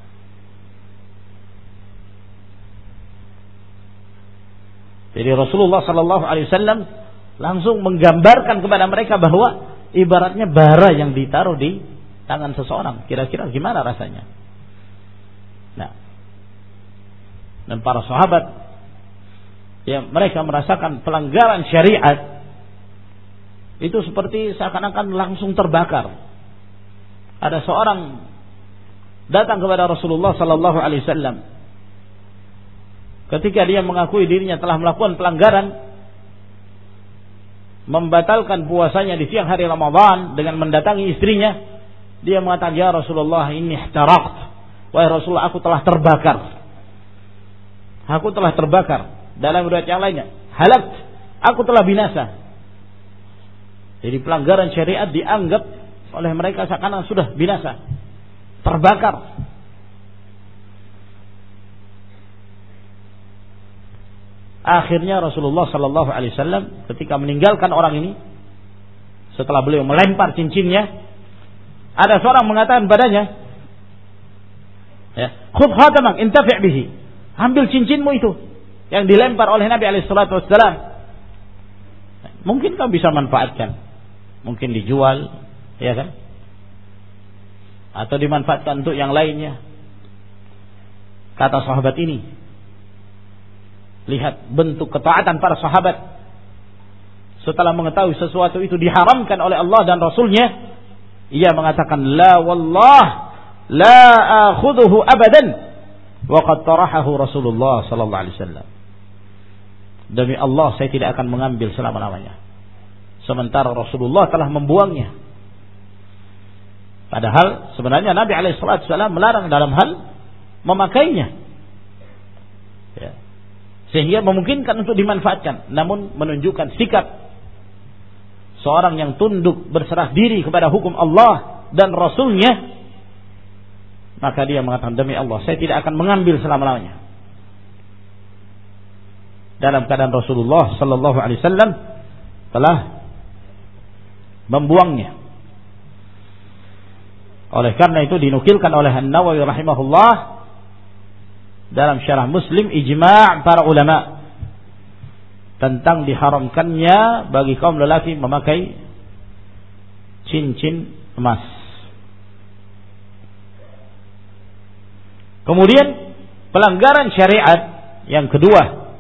Speaker 1: Jadi Rasulullah sallallahu alaihi wasallam langsung menggambarkan kepada mereka bahwa ibaratnya bara yang ditaruh di tangan seseorang. Kira-kira gimana rasanya? Nah, dan para sahabat, ya, mereka merasakan pelanggaran syariat itu seperti seakan-akan langsung terbakar. Ada seorang datang kepada Rasulullah sallallahu alaihi wasallam ketika dia mengakui dirinya telah melakukan pelanggaran, membatalkan puasanya di siang hari Ramadan dengan mendatangi istrinya, dia mengatakan, "Ya Rasulullah, inni ihtaraqt." Wahai Rasulullah, aku telah terbakar. Aku telah terbakar. Dalam riwayat yang lainnya, halakt, aku telah binasa. Jadi pelanggaran syariat dianggap oleh mereka seakan-akan sudah binasa, terbakar. Akhirnya Rasulullah sallallahu alaihi wasallam ketika meninggalkan orang ini, setelah beliau melempar cincinnya, ada seorang mengatakan padanya, ya, "Khudh khatamak intafi' bihi." Ambil cincinmu itu yang dilempar oleh Nabi alaihi salatu wasallam. Mungkin kau bisa manfaatkan, mungkin dijual, ya kan? Atau dimanfaatkan untuk yang lainnya. Kata sahabat ini, lihat bentuk ketaatan para sahabat setelah mengetahui sesuatu itu diharamkan oleh Allah dan Rasulnya, ia mengatakan, "La wallah la akhudhuhu abadan wa qad tarahahu Rasulullah sallallahu alaihi wasallam." Demi Allah, saya tidak akan mengambil selama-lamanya, sementara Rasulullah telah membuangnya. Padahal sebenarnya Nabi alaihi wasallam melarang dalam hal memakainya, ya, sehingga memungkinkan untuk dimanfaatkan, namun menunjukkan sikap seorang yang tunduk berserah diri kepada hukum Allah dan Rasulnya, maka dia mengatakan, "Demi Allah, saya tidak akan mengambil selama-lamanya." Dalam keadaan Rasulullah sallallahu alaihi wasallam telah membuangnya. Oleh karena itu dinukilkan oleh An-Nawawi rahimahullah dalam syarah Muslim ijma' para ulama tentang diharamkannya bagi kaum lelaki memakai cincin emas. Kemudian pelanggaran syariat yang kedua,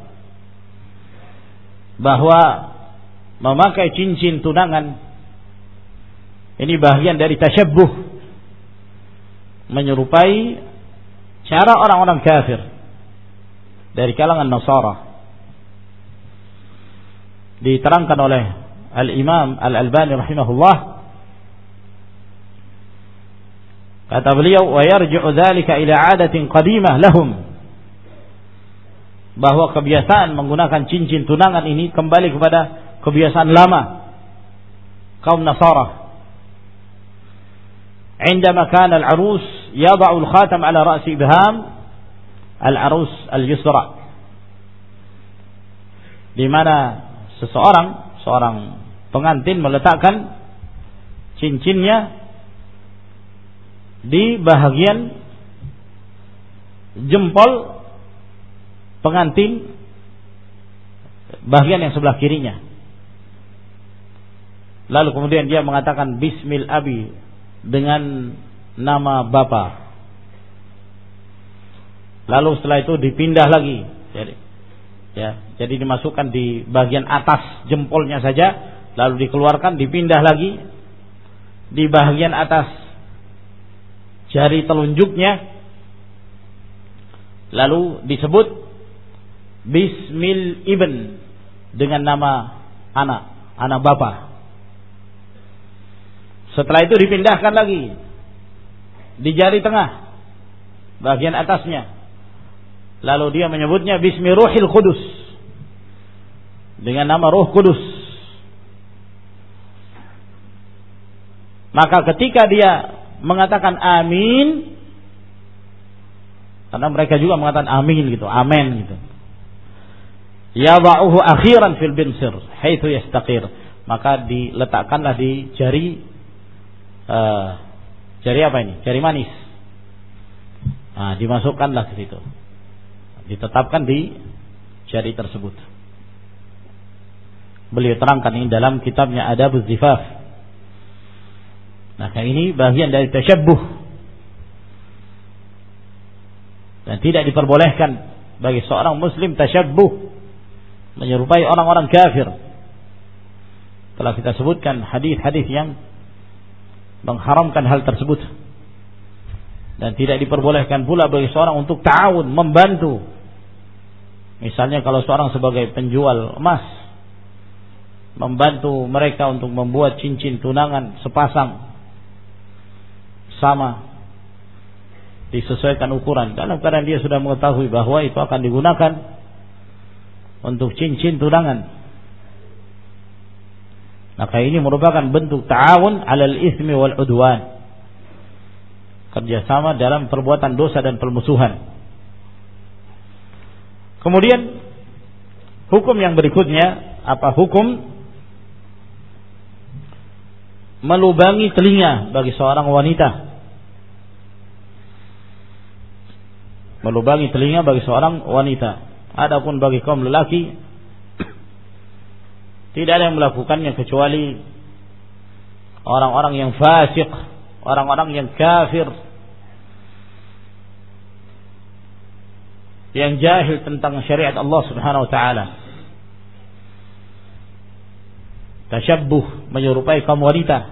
Speaker 1: bahwa memakai cincin tunangan ini bagian dari tasyabbuh, menyerupai cara orang-orang kafir dari kalangan Nasara. Diterangkan oleh Al-Imam Al-Albani rahimahullah, kata beliau, "Wa yarji'u dzalika ila 'adatin qadimah lahum." Bahwa kebiasaan menggunakan cincin tunangan ini kembali kepada kebiasaan lama kaum Nasara. عندما كان العروس يضع الخاتم على رأس إبهام العروس اليسرى, di mana seorang pengantin meletakkan cincinnya di bahagian jempol pengantin, bagian yang sebelah kirinya. Lalu kemudian dia mengatakan Bismil Abi, dengan nama bapa. Lalu setelah itu dipindah lagi, jadi dimasukkan di bagian atas jempolnya saja, lalu dikeluarkan, dipindah lagi di bagian atas jari telunjuknya, lalu disebut Bismil Ibn, dengan nama anak bapa. Setelah itu dipindahkan lagi di jari tengah bagian atasnya, lalu dia menyebutnya Bismi Ruhil Qudus, dengan nama Ruh Kudus. Maka ketika dia mengatakan amin, karena mereka juga mengatakan amin gitu, amen gitu, yada'uhu akhiran fil binsir haitsu yastaqir, maka diletakkanlah di jari apa ini? Jari manis. Nah, dimasukkanlah ke situ. Ditetapkan di jari tersebut. Beliau terangkan ini dalam kitabnya Adabuz Zifaf. Nah, ini bagian dari tasyabbuh. Dan tidak diperbolehkan bagi seorang muslim tasyabbuh, menyerupai orang-orang kafir. Telah kita sebutkan hadis-hadis yang mengharamkan hal tersebut. Dan tidak diperbolehkan pula bagi seorang untuk ta'awun, membantu. Misalnya kalau seorang sebagai penjual emas, membantu mereka untuk membuat cincin tunangan sepasang sama, disesuaikan ukuran, dalam keadaan dia sudah mengetahui bahwa itu akan digunakan untuk cincin tunangan. Maka ini merupakan bentuk ta'awun 'alal itsmi wal 'udwan, kerjasama dalam perbuatan dosa dan permusuhan. Kemudian hukum yang berikutnya, apa hukum melubangi telinga bagi seorang wanita? Melubangi telinga bagi seorang wanita. Adapun bagi kaum lelaki, tidak ada yang melakukannya kecuali orang-orang yang fasik, orang-orang yang kafir, yang jahil tentang syariat Allah Subhanahu wa taala. Tasyabbuh, menyerupai kaum wanita.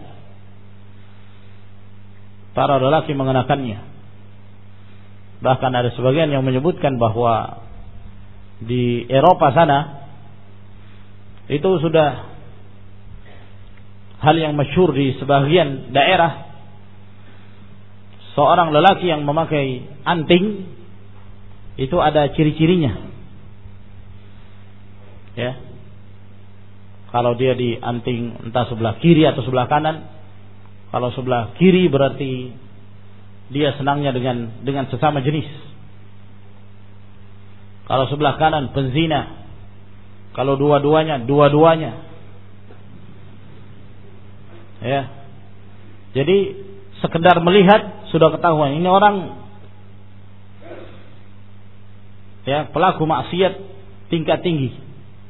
Speaker 1: Para lelaki mengenakannya. Bahkan ada sebagian yang menyebutkan bahwa di Eropa sana itu sudah hal yang masyhur di sebagian daerah, seorang lelaki yang memakai anting itu ada ciri-cirinya. Ya. Kalau dia di anting entah sebelah kiri atau sebelah kanan. Kalau sebelah kiri berarti dia senangnya dengan sesama jenis. Kalau sebelah kanan penzina. Kalau dua-duanya. Ya. Jadi sekedar melihat sudah ketahuan ini orang ya pelaku maksiat tingkat tinggi.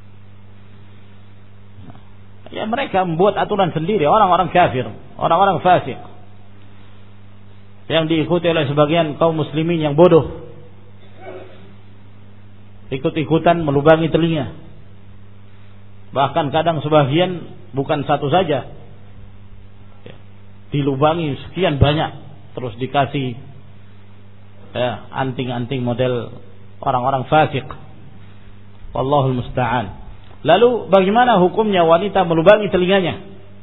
Speaker 1: Ya mereka membuat aturan sendiri, orang-orang kafir, orang-orang fasik, yang diikuti oleh sebagian kaum muslimin yang bodoh, ikut-ikutan melubangi telinga. Bahkan kadang sebagian bukan satu saja, dilubangi sekian banyak, terus dikasih ya, anting-anting model orang-orang fasik. Wallahul musta'an. Lalu bagaimana hukumnya wanita melubangi telinganya?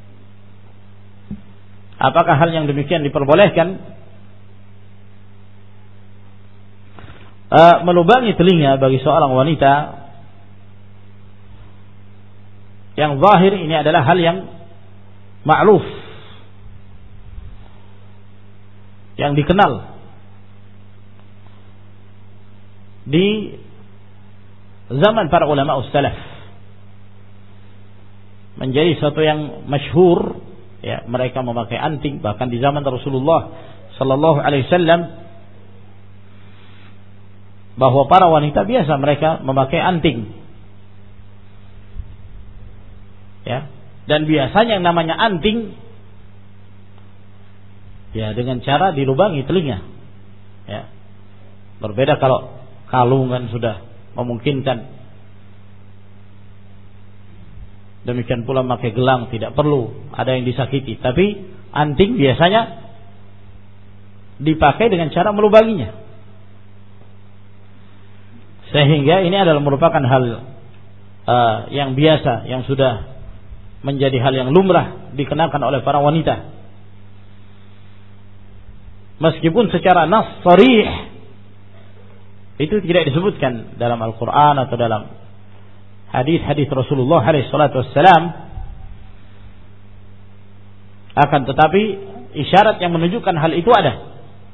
Speaker 1: Apakah hal yang demikian diperbolehkan? Melubangi telinga bagi seorang wanita yang zahir ini adalah hal yang ma'ruf. yang dikenal di zaman para ulama salaf, menjadi sesuatu yang masyhur, ya, mereka memakai anting. Bahkan di zaman Rasulullah sallallahu alaihi wasallam, bahwa para wanita biasa mereka memakai anting, ya, dan biasanya yang namanya anting, ya, dengan cara dilubangi telinga, ya. Berbeda kalau kalungan sudah memungkinkan. Demikian pula memakai gelang tidak perlu ada yang disakiti, tapi anting biasanya dipakai dengan cara melubanginya. Sehingga ini adalah merupakan hal yang biasa, yang sudah menjadi hal yang lumrah dikenakan oleh para wanita. Meskipun secara nas sharih itu tidak disebutkan dalam Al-Quran atau dalam hadis-hadis Rasulullah SAW, akan tetapi isyarat yang menunjukkan hal itu ada.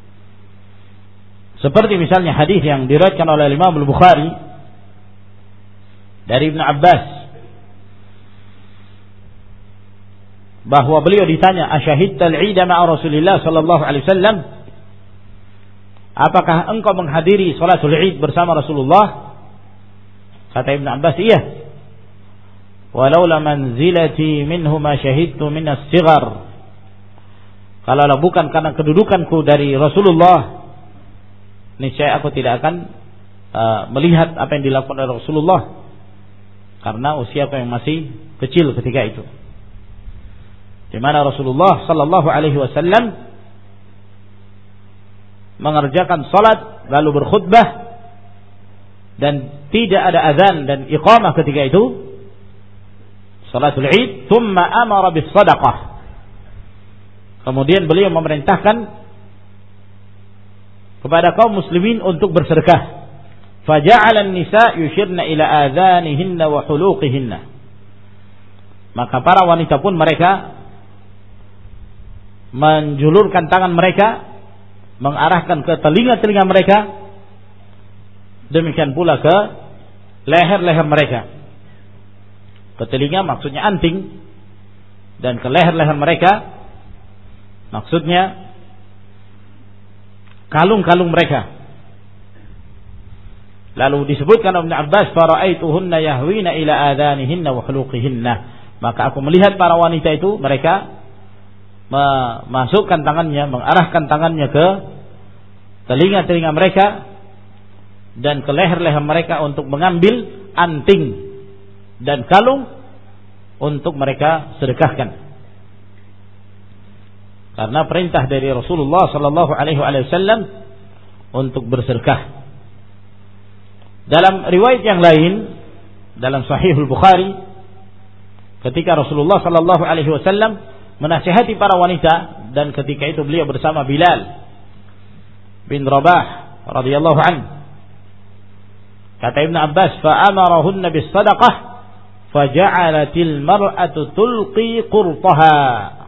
Speaker 1: Seperti misalnya hadis yang diriwayatkan oleh Imam Al-Bukhari dari Ibnu Abbas, bahwa beliau ditanya, "Asyahidtal 'ida ma'a Rasulillah sallallahu alaihi wasallam?" Apakah engkau menghadiri salatul Id bersama Rasulullah? Kata Ibnu Abbas, "Iya." "Walaula manzilati minhu ma syahidtu min as-sighar." Kalau bukan karena kedudukanku dari Rasulullah, niscaya aku tidak akan melihat apa yang dilakukan oleh Rasulullah, karena usiaku yang masih kecil ketika itu. Di mana Rasulullah sallallahu alaihi wasallam mengerjakan salat lalu berkhutbah dan tidak ada azan dan iqamah ketika itu, salatul Id, thumma amara bis sadaqah. Kemudian beliau memerintahkan kepada kaum muslimin untuk bersedekah. Faja'ala an-nisa yushirna ila adhanihinna wa huluqihinna. Maka para wanita pun mereka menjulurkan tangan mereka, mengarahkan ke telinga-telinga mereka, demikian pula ke leher-leher mereka. Ke telinga maksudnya anting, dan ke leher-leher mereka maksudnya kalung-kalung mereka. Lalu disebutkan Ibnu Abbas, "Fara'aituhunna yahwina ila adhanihinna wa huluqihinna." Maka aku melihat para wanita itu, mereka memasukkan tangannya, mengarahkan tangannya ke telinga-telinga mereka dan ke leher-leher mereka untuk mengambil anting dan kalung untuk mereka sedekahkan. Karena perintah dari Rasulullah sallallahu alaihi wasallam untuk bersedekah. Dalam riwayat yang lain dalam Sahihul Bukhari, ketika Rasulullah sallallahu alaihi wasallam menasihati para wanita, dan ketika itu beliau bersama Bilal bin Rabah radhiyallahu anhu, kata Ibnu Abbas, "Fa amarahunna bis sadaqah, faja'alatil mar'atu tulqi qurtaha."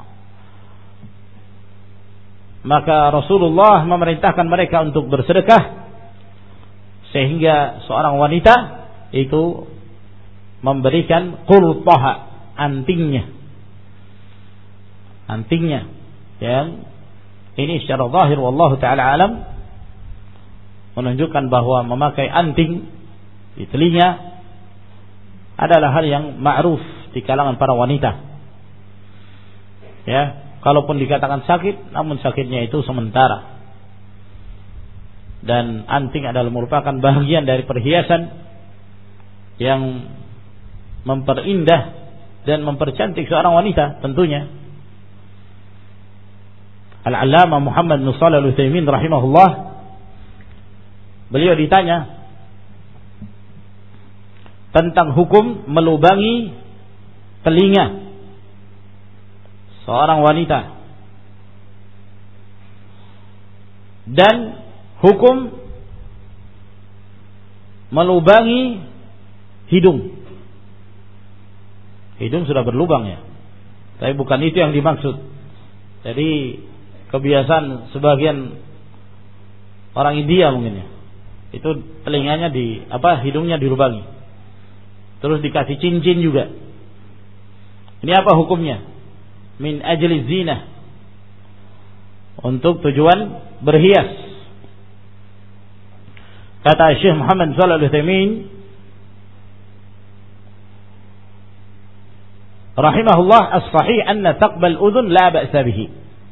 Speaker 1: Maka Rasulullah memerintahkan mereka untuk bersedekah, sehingga seorang wanita itu memberikan qurtaha, antingnya, yang ini secara zahir wallahu taala alam menunjukkan bahwa memakai anting di telinga adalah hal yang ma'ruf di kalangan para wanita. Ya, kalaupun dikatakan sakit, namun sakitnya itu sementara. Dan anting adalah merupakan bagian dari perhiasan yang memperindah dan mempercantik seorang wanita tentunya. Al-Allamah Muhammad bin Shalih Al-Utsaimin rahimahullah, beliau ditanya tentang hukum melubangi telinga seorang wanita dan hukum melubangi hidung. Hidung sudah berlubang ya, tapi bukan itu yang dimaksud. Jadi kebiasaan sebagian orang India mungkin ya. Itu telinganya hidungnya dilubangi. Terus dikasih cincin juga. Ini apa hukumnya? Min ajli zinah. Untuk tujuan berhias. Kata Syekh Muhammad Shalih Al-Utsaimin rahimahullah, as-sahih anna taqbal udhun la ba'sa bihi.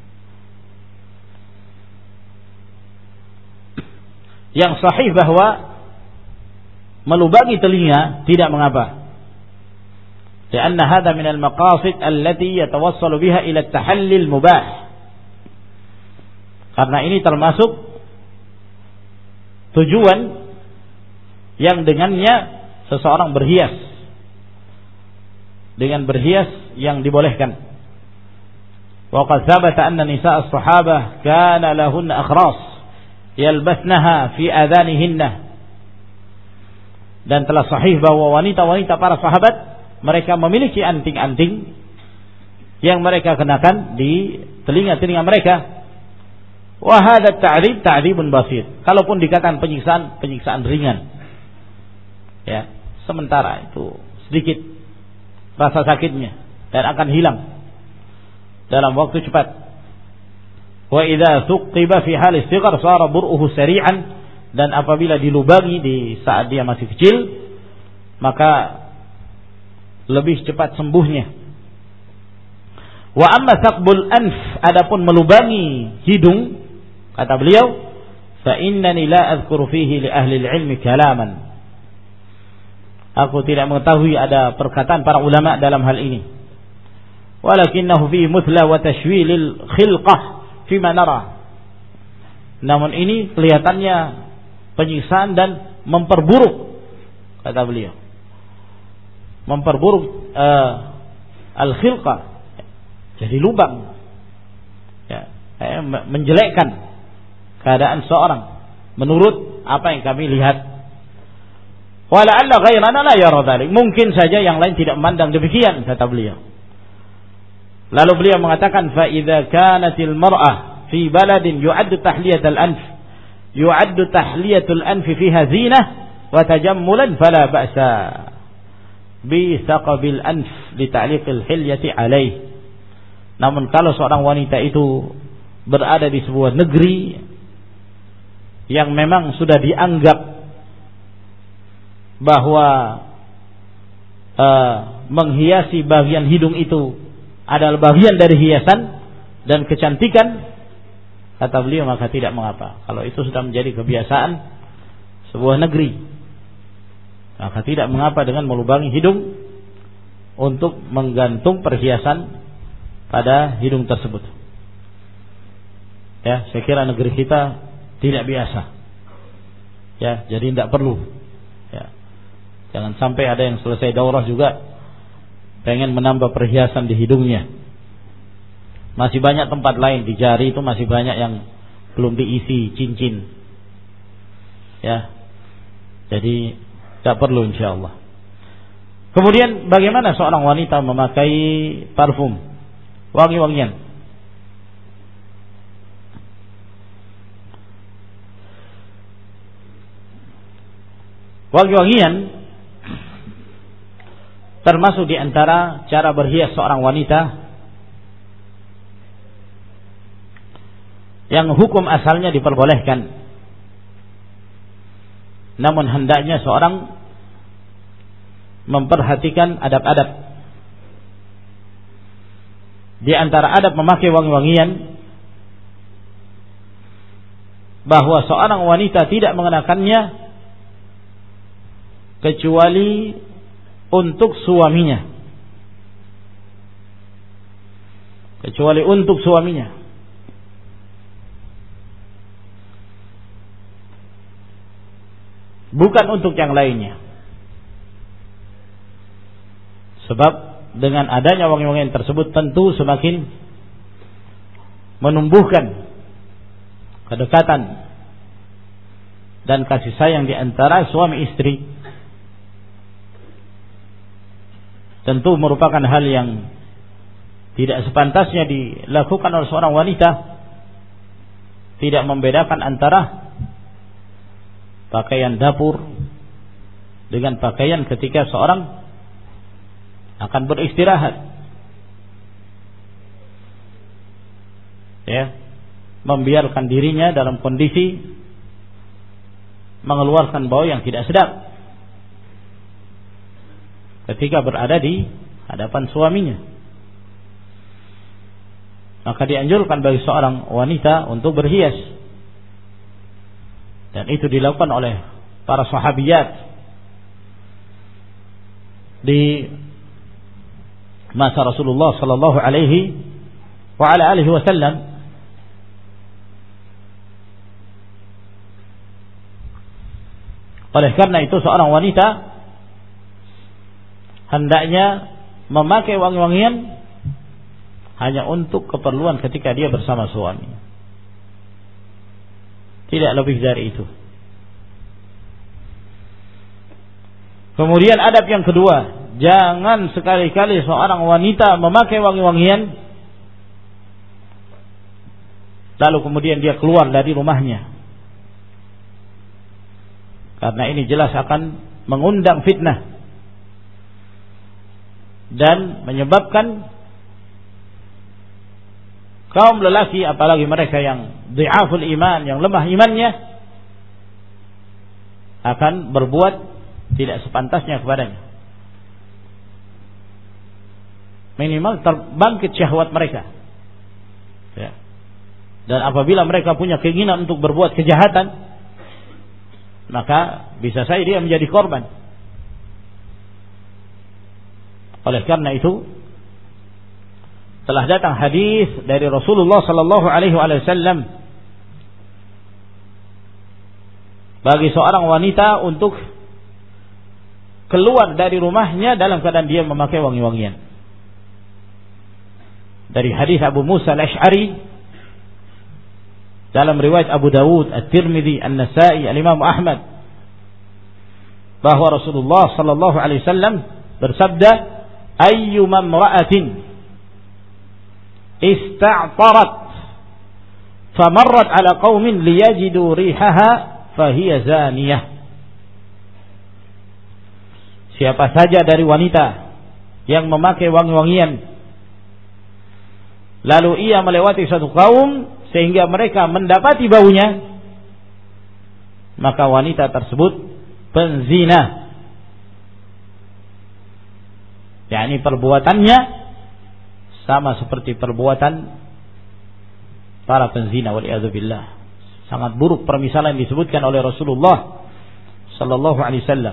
Speaker 1: Yang sahih bahwa melubangi telinga tidak mengapa. Karena hadza min al-maqasid allati yatawassalu biha ila at-tahalli al-mubah. Karena ini termasuk tujuan yang dengannya seseorang berhias. Dengan berhias yang dibolehkan. Wa qad thabata anna nisa' as-sahabah kana lahunna akhras yalbasnaha fi adhanihinna. Dan telah sahih bahwa wanita-wanita para sahabat mereka memiliki anting-anting yang mereka kenakan di telinga-telinga mereka. Wa hadha ta'rib ta'ribun basit. Kalaupun dikatakan penyiksaan ringan. Ya, sementara itu sedikit rasa sakitnya dan akan hilang dalam waktu cepat. Wa idza thuqiba fi hal istighfar sara bur'uhu sari'an. Dan apabila dilubangi di saat dia masih kecil, maka lebih cepat sembuhnya. Wa amma thaqbul anf, adapun melubangi hidung, kata beliau, fa innani la adhkuru fihi li ahli al-ilmi kalaman. Aku tidak mengetahui ada perkataan para ulama dalam hal ini. Walakinnahu fi muthla wa tashwilil khilqah fima nara. Namun ini kelihatannya penyiksaan dan memperburuk, kata beliau, memperburuk al-khilqah, jadi lubang, ya, menjelekkan keadaan seorang menurut apa yang kami lihat. Wala'alla ghairana la yara dzalik, mungkin saja yang lain tidak memandang demikian, kata beliau. Lalu beliau mengatakan, fa idza kanatil mar'ah fi baladin yu'addu tahliyatal anf, yu'addu tahliyatul anfi fiha zinah wa tajammulan fala ba'sa bi thaqabil anf li ta'liqil hilyati alaih. Namun kalau seorang wanita itu berada di sebuah negeri yang memang sudah dianggap bahwa menghiasi bagian hidung itu adalah bagian dari hiasan dan kecantikan, kata beliau, maka tidak mengapa. Kalau itu sudah menjadi kebiasaan sebuah negeri, maka tidak mengapa dengan melubangi hidung untuk menggantung perhiasan pada hidung tersebut. Ya, saya kira negeri kita tidak biasa. Ya, jadi tidak perlu. Ya, jangan sampai ada yang selesai daurah juga pengen menambah perhiasan di hidungnya. Masih banyak tempat lain, di jari itu masih banyak yang belum diisi cincin. Ya. Jadi tidak perlu insyaallah. Kemudian bagaimana seorang wanita memakai parfum, wangi-wangian? Wangi-wangian termasuk di antara cara berhias seorang wanita yang hukum asalnya diperbolehkan. Namun hendaknya seorang memperhatikan adab-adab. Di antara adab memakai wangi-wangian, bahwa seorang wanita tidak mengenakannya kecuali untuk suaminya. Kecuali untuk suaminya. Bukan untuk yang lainnya. Sebab dengan adanya wangi-wangian tersebut tentu semakin menumbuhkan kedekatan dan kasih sayang di antara suami istri. Tentu merupakan hal yang tidak sepantasnya dilakukan oleh seorang wanita tidak membedakan antara pakaian dapur dengan pakaian ketika seorang akan beristirahat. Ya, membiarkan dirinya dalam kondisi mengeluarkan bau yang tidak sedap ketika berada di hadapan suaminya. Maka dianjurkan bagi seorang wanita untuk berhias, dan itu dilakukan oleh para sahabiyat di masa Rasulullah sallallahu alaihi wa ala alihi wasallam. Oleh karena itu seorang wanita hendaknya memakai wangi-wangian hanya untuk keperluan ketika dia bersama suami, tidak lebih dari itu. Kemudian adab yang kedua, jangan sekali-kali seorang wanita memakai wangi-wangian lalu kemudian dia keluar dari rumahnya, karena ini jelas akan mengundang fitnah dan menyebabkan kaum lelaki, apalagi mereka yang dhi'aful iman, yang lemah imannya, akan berbuat tidak sepantasnya kepadanya. Minimal terbangkit syahwat mereka. Ya. Dan apabila mereka punya keinginan untuk berbuat kejahatan, maka bisa saja dia menjadi korban. Oleh karena itu telah datang hadis dari Rasulullah sallallahu alaihi wasallam bagi seorang wanita untuk keluar dari rumahnya dalam keadaan dia memakai wangi-wangian. Dari hadis Abu Musa al-Asy'ari dalam riwayat Abu Dawud, At-Tirmidzi, An-Nasa'i, Al-Imam Ahmad, bahwa Rasulullah sallallahu alaihi wasallam bersabda, ayyuma imra'atin ista'tarat famarrat ala qaumin liyajidu rihaha fahiya zaniyah. Siapa saja dari wanita yang memakai wangi-wangian lalu ia melewati satu kaum sehingga mereka mendapati baunya, maka wanita tersebut penzina. yakni perbuatannya sama seperti perbuatan para penzina, waliyadzubillah. Sangat buruk permisalan yang disebutkan oleh Rasulullah sallallahu alaihi wasallam.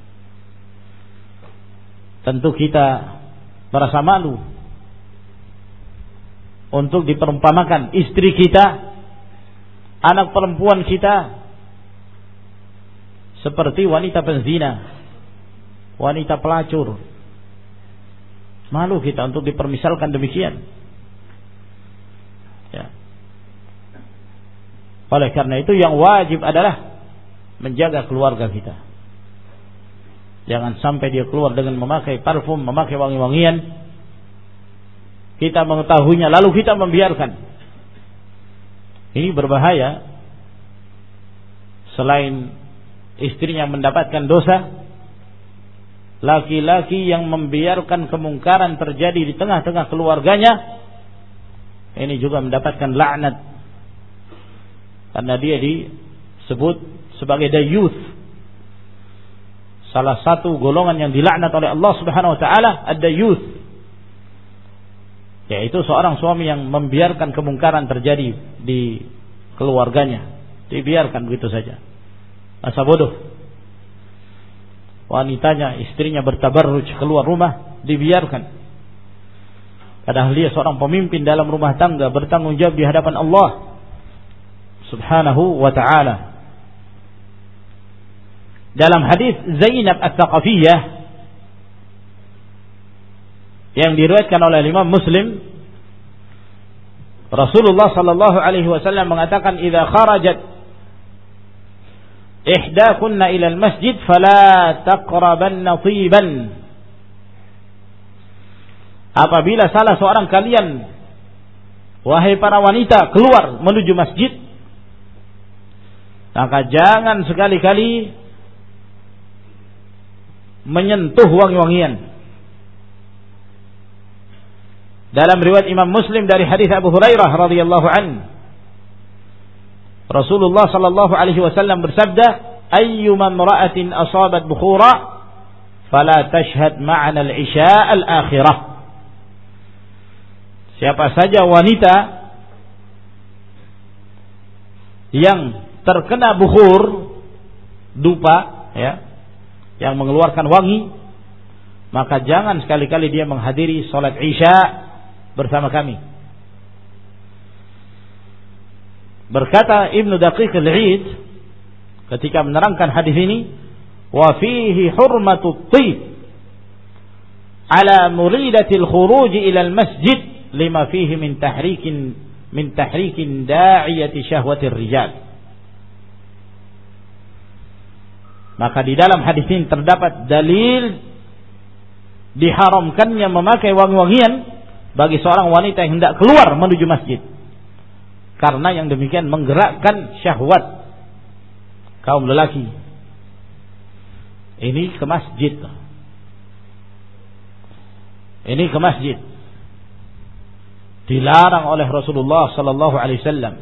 Speaker 1: Tentu kita merasa malu untuk diperumpamakan istri kita, anak perempuan kita seperti wanita penzina, wanita pelacur. Malu kita untuk dipermisalkan demikian. Ya. Oleh karena itu yang wajib adalah menjaga keluarga kita. Jangan sampai dia keluar dengan memakai parfum, memakai wangi-wangian, kita mengetahuinya lalu kita membiarkan. Ini berbahaya. Selain istrinya mendapatkan dosa, laki-laki yang membiarkan kemungkaran terjadi di tengah-tengah keluarganya, ini juga mendapatkan laknat, karena dia disebut sebagai dayyuth. Salah satu golongan yang dilaknat oleh Allah Subhanahu wa taala ad-dayyuth, yaitu seorang suami yang membiarkan kemungkaran terjadi di keluarganya, dibiarkan begitu saja. Masa bodoh. Wanitanya, istrinya bertabarruj keluar rumah, dibiarkan. Padahal dia seorang pemimpin dalam rumah tangga, bertanggung jawab di hadapan Allah Subhanahu wa ta'ala. Dalam hadis Zainab Ats-Tsaqafiyah yang diriwayatkan oleh Imam Muslim, Rasulullah sallallahu alaihi wasallam mengatakan, "Idza kharajat ihdakunna ila al-masjid fala taqrabanna thiban." Apabila salah seorang kalian, wahai para wanita, keluar menuju masjid, Maka jangan sekali-kali menyentuh wangi-wangian. Dalam riwayat Imam Muslim dari hadis Abu Hurairah radhiyallahu anhu, Rasulullah sallallahu alaihi wasallam bersabda, "Ayyuma imra'atin asabat bukhura fala tashhad ma'ana al-isya' al-akhirah." Siapa saja wanita yang terkena bukhur, dupa, ya, yang mengeluarkan wangi, maka jangan sekali-kali dia menghadiri salat Isya bersama kami. Berkata Ibnu Daqiq al-Eid ketika menerangkan hadis ini, wa fihi hurmatu at-tib ala muridatil khuruj ila al-masjid lima fihi min tahrikin da'iyati syahwatir rijal. Maka di dalam hadis ini terdapat dalil diharamkannya memakai wangi-wangian bagi seorang wanita yang hendak keluar menuju masjid, karena yang demikian menggerakkan syahwat kaum lelaki. Ini ke masjid. Ini ke masjid. Dilarang oleh Rasulullah sallallahu alaihi wasallam.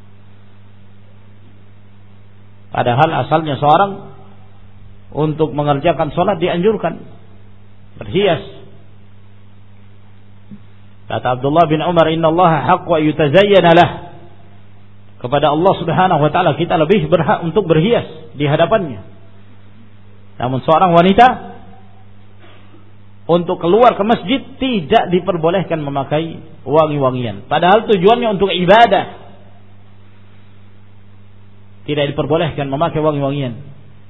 Speaker 1: Padahal asalnya seorang untuk mengerjakan sholat dianjurkan berhias. Kata Abdullah bin Umar, "Inna Allah haqqu wa yutazayyana lah." Kepada Allah Subhanahu wa taala kita lebih berhak untuk berhias di hadapannya. Namun seorang wanita untuk keluar ke masjid tidak diperbolehkan memakai wangi-wangian. Padahal tujuannya untuk ibadah. Tidak diperbolehkan memakai wangi-wangian.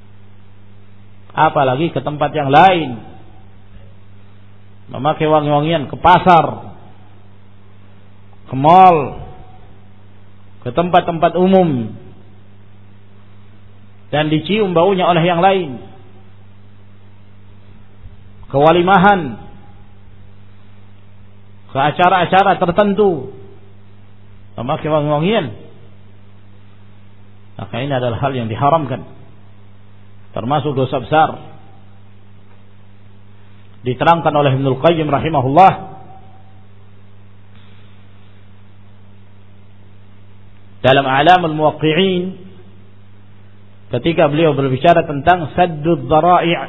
Speaker 1: Apalagi ke tempat yang lain. Memakai wangi-wangian ke pasar, ke mall, ke tempat-tempat umum, dan dicium baunya oleh yang lain, ke walimahan, ke acara-acara tertentu, memakai wangi-wangian, maka ini adalah hal yang diharamkan, termasuk dosa besar. Diterangkan oleh Ibnul Qayyim rahimahullah dalam A'lamul Muwaqqi'in ketika beliau berbicara tentang saddud dzara'i'.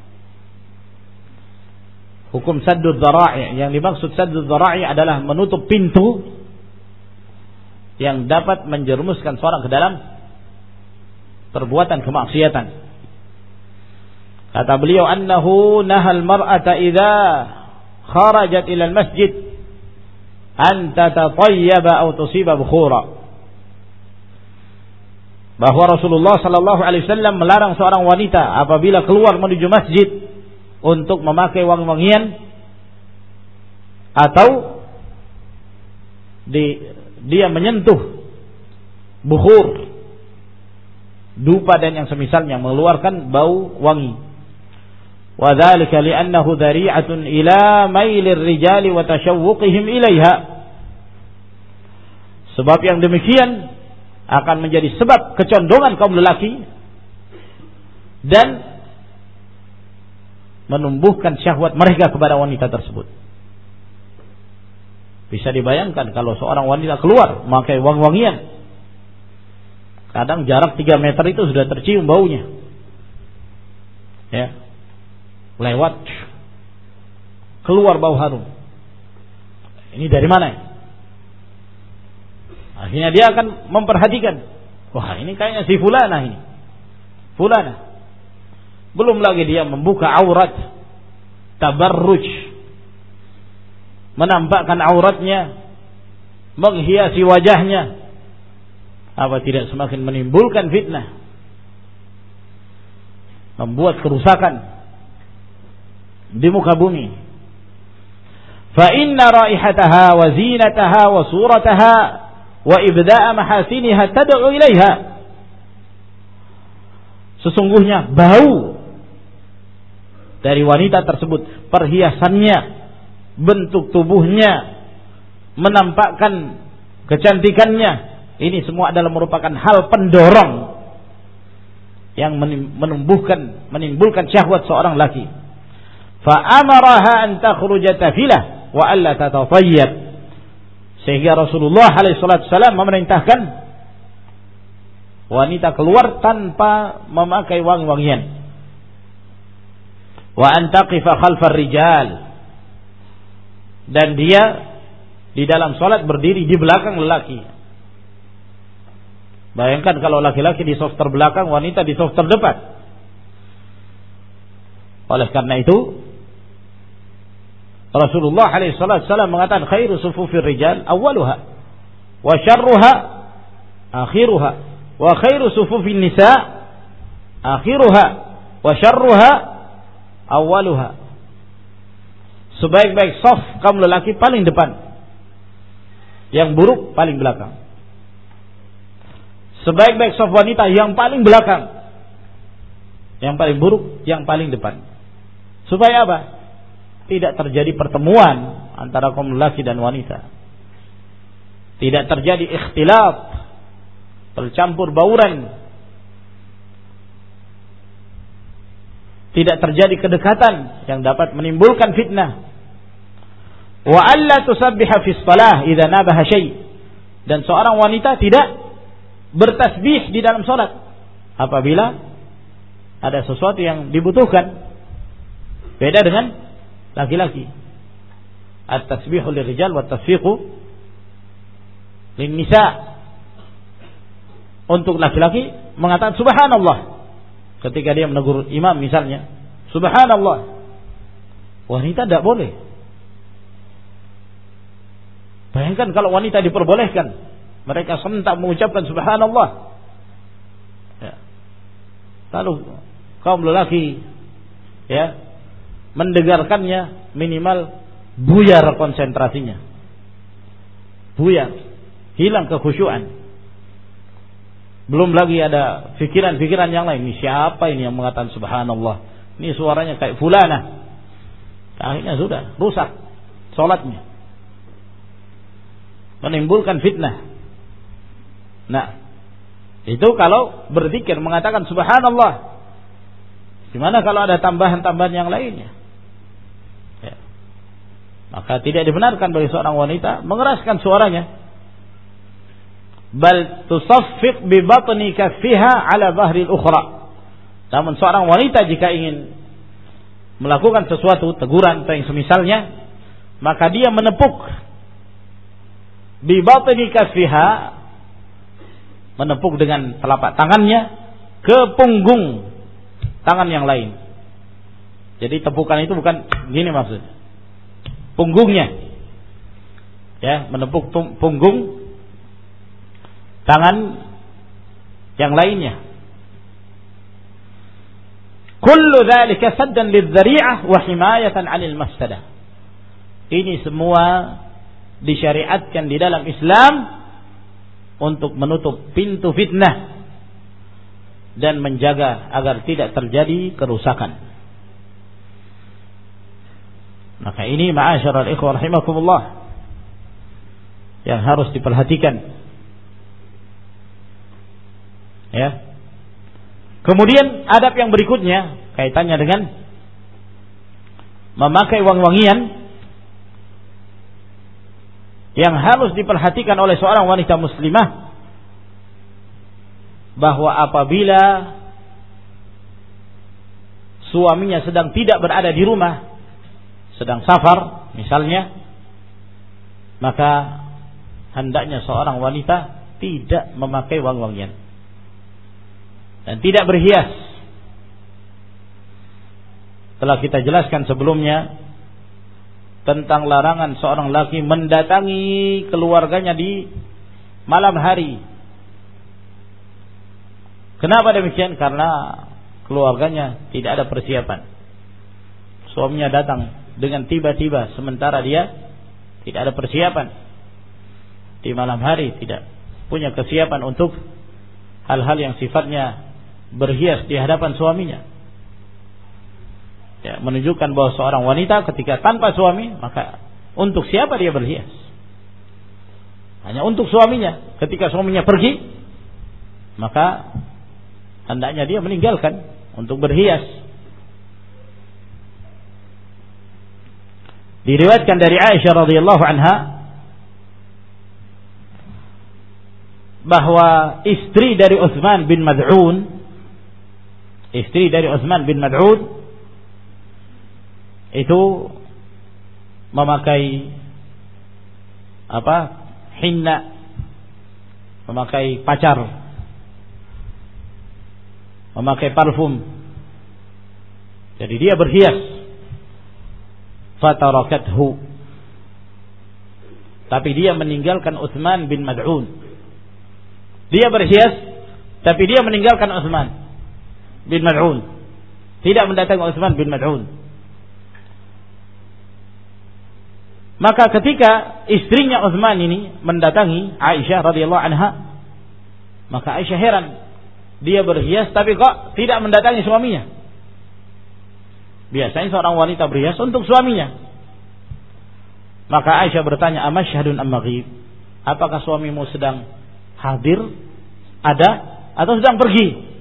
Speaker 1: Hukum saddud dzara'i', yang dimaksud saddud dzara'i' adalah menutup pintu yang dapat menjerumuskan seorang ke dalam perbuatan kemaksiatan. Kata beliau, annahu nahal mar'ata idza kharajat ila al-masjid an tatatayyaba aw tusiba bukhura. Bahwa Rasulullah sallallahu alaihi wasallam melarang seorang wanita apabila keluar menuju masjid untuk memakai wangi-wangian atau dia menyentuh bukhur, dupa dan yang semisalnya, mengeluarkan bau wangi. Wa dzalika li'annahu dhari'atun ila mailir rijali wa tashawwuqihim ilaiha. Sebab yang demikian akan menjadi sebab kecondongan kaum lelaki dan menumbuhkan syahwat mereka kepada wanita tersebut. Bisa dibayangkan kalau seorang wanita keluar memakai wangi-wangian, kadang jarak 3 meter itu sudah tercium baunya, ya, lewat keluar bau harum. Ini dari mana? Akhirnya dia akan memperhatikan, wah ini kayaknya si fulana ini, fulana. Belum lagi dia membuka aurat, tabarruj, menampakkan auratnya, menghiasi wajahnya. Apa tidak semakin menimbulkan fitnah, membuat kerusakan di muka bumi. Fa inna raihataha wa zinataha wa surataha wa ibda'a mahasiniha tad'u ilaiha. Sesungguhnya bau dari wanita tersebut, perhiasannya, bentuk tubuhnya, menampakkan kecantikannya, ini semua adalah merupakan hal pendorong yang menimbulkan syahwat seorang laki. Fa amaraha an takhruja tafilah wa alla tatatayyab. Sehingga Rasulullah alaihi wasallam memerintahkan wanita keluar tanpa memakai wangi-wangian. Wa an taqifa khalfar rijal, dan dia di dalam salat berdiri di belakang lelaki. Bayangkan kalau laki-laki di saf terbelakang, wanita di saf terdepan. Oleh karena itu Rasulullah alaihi wasallam mengatakan khairu sufufir rijal awwaluha wa syarruha akhiruha wa khairu sufufin nisa akhiruha wa syarruha awwaluha. Sebaik-baik saf kaum lelaki paling depan, yang buruk paling belakang. Sebaik-baik saf wanita yang paling belakang, yang paling buruk yang paling depan. Supaya apa? Tidak terjadi pertemuan antara kaum lelaki dan wanita. Tidak terjadi ikhtilaf, tercampur bauran. Tidak terjadi kedekatan yang dapat menimbulkan fitnah. Wa alla tusabbiha fi shalah idza nabaha syai'. Dan seorang wanita tidak bertasbih di dalam salat apabila ada sesuatu yang dibutuhkan. Beda dengan laki-laki. At-tasbihu lirijal wa at-tasfiqu lin-nisa. Untuk laki-laki mengatakan subhanallah ketika dia menegur imam misalnya, subhanallah. Wanita tidak boleh. Bayangkan kalau wanita diperbolehkan, mereka serentak mengucapkan subhanallah. Ya. Lalu kaum lelaki mendengarkannya minimal buyar konsentrasinya. Buyar, hilang kekhusyuan. Belum lagi ada pikiran-pikiran yang lain. Ini siapa ini yang mengatakan subhanallah? Ini suaranya kayak fulana. Akhirnya sudah rusak salatnya. Menimbulkan fitnah. Nah, itu kalau berzikir mengatakan subhanallah. Gimana kalau ada tambahan-tambahan yang lainnya? Ya. Maka tidak dibenarkan bagi seorang wanita mengeraskan suaranya. Bal tusaffiq bi batni kaffiha ala dhahri al-ukhra. Namun seorang wanita jika ingin melakukan sesuatu teguran atau yang semisalnya, maka dia menepuk bi batni kaffiha, menepuk dengan telapak tangannya ke punggung tangan yang lain. Jadi tepukan itu bukan gini maksudnya. Punggungnya. Ya, menepuk punggung tangan yang lainnya. Kullu dzalika saddan lidz-dzari'ah wa himayatan 'anil mafsadah. Ini semua disyariatkan di dalam Islam untuk menutup pintu fitnah dan menjaga agar tidak terjadi kerusakan. Maka ini ma'asyiral ikhwah rahimakumullah yang harus diperhatikan. Ya. Kemudian adab yang berikutnya kaitannya dengan memakai wangi-wangian yang harus diperhatikan oleh seorang wanita muslimah, bahwa apabila suaminya sedang tidak berada di rumah, sedang safar misalnya, maka hendaknya seorang wanita tidak memakai wangi-wangian dan tidak berhias. Telah kita jelaskan sebelumnya tentang larangan seorang laki mendatangi keluarganya di malam hari. Kenapa demikian? Karena keluarganya tidak ada persiapan. Suaminya datang dengan tiba-tiba sementara dia tidak ada persiapan. Di malam hari tidak punya kesiapan untuk hal-hal yang sifatnya berhias di hadapan suaminya. Ya, menunjukkan bahwa seorang wanita ketika tanpa suami, maka untuk siapa dia berhias? Hanya untuk suaminya. Ketika suaminya pergi, maka hendaknya dia meninggalkan untuk berhias. Diriwayatkan dari Aisyah radhiyallahu anha bahwa istri dari Utsman bin Mad'un, itu memakai hinna, memakai pacar, memakai parfum. Jadi dia berhias. Fatarakathu, tapi dia meninggalkan Utsman bin Mad'un. Dia berhias, tapi dia meninggalkan Utsman bin Mad'un, tidak mendatangi Utsman bin Mad'un. Maka ketika istrinya Utsman ini mendatangi Aisyah radhiyallahu anha, maka Aisyah heran, dia berhias tapi kok tidak mendatangi suaminya. Biasanya seorang wanita berhias untuk suaminya. Maka Aisyah bertanya, amasyhadun am maghib? Apakah suamimu sedang hadir, ada, atau sedang pergi?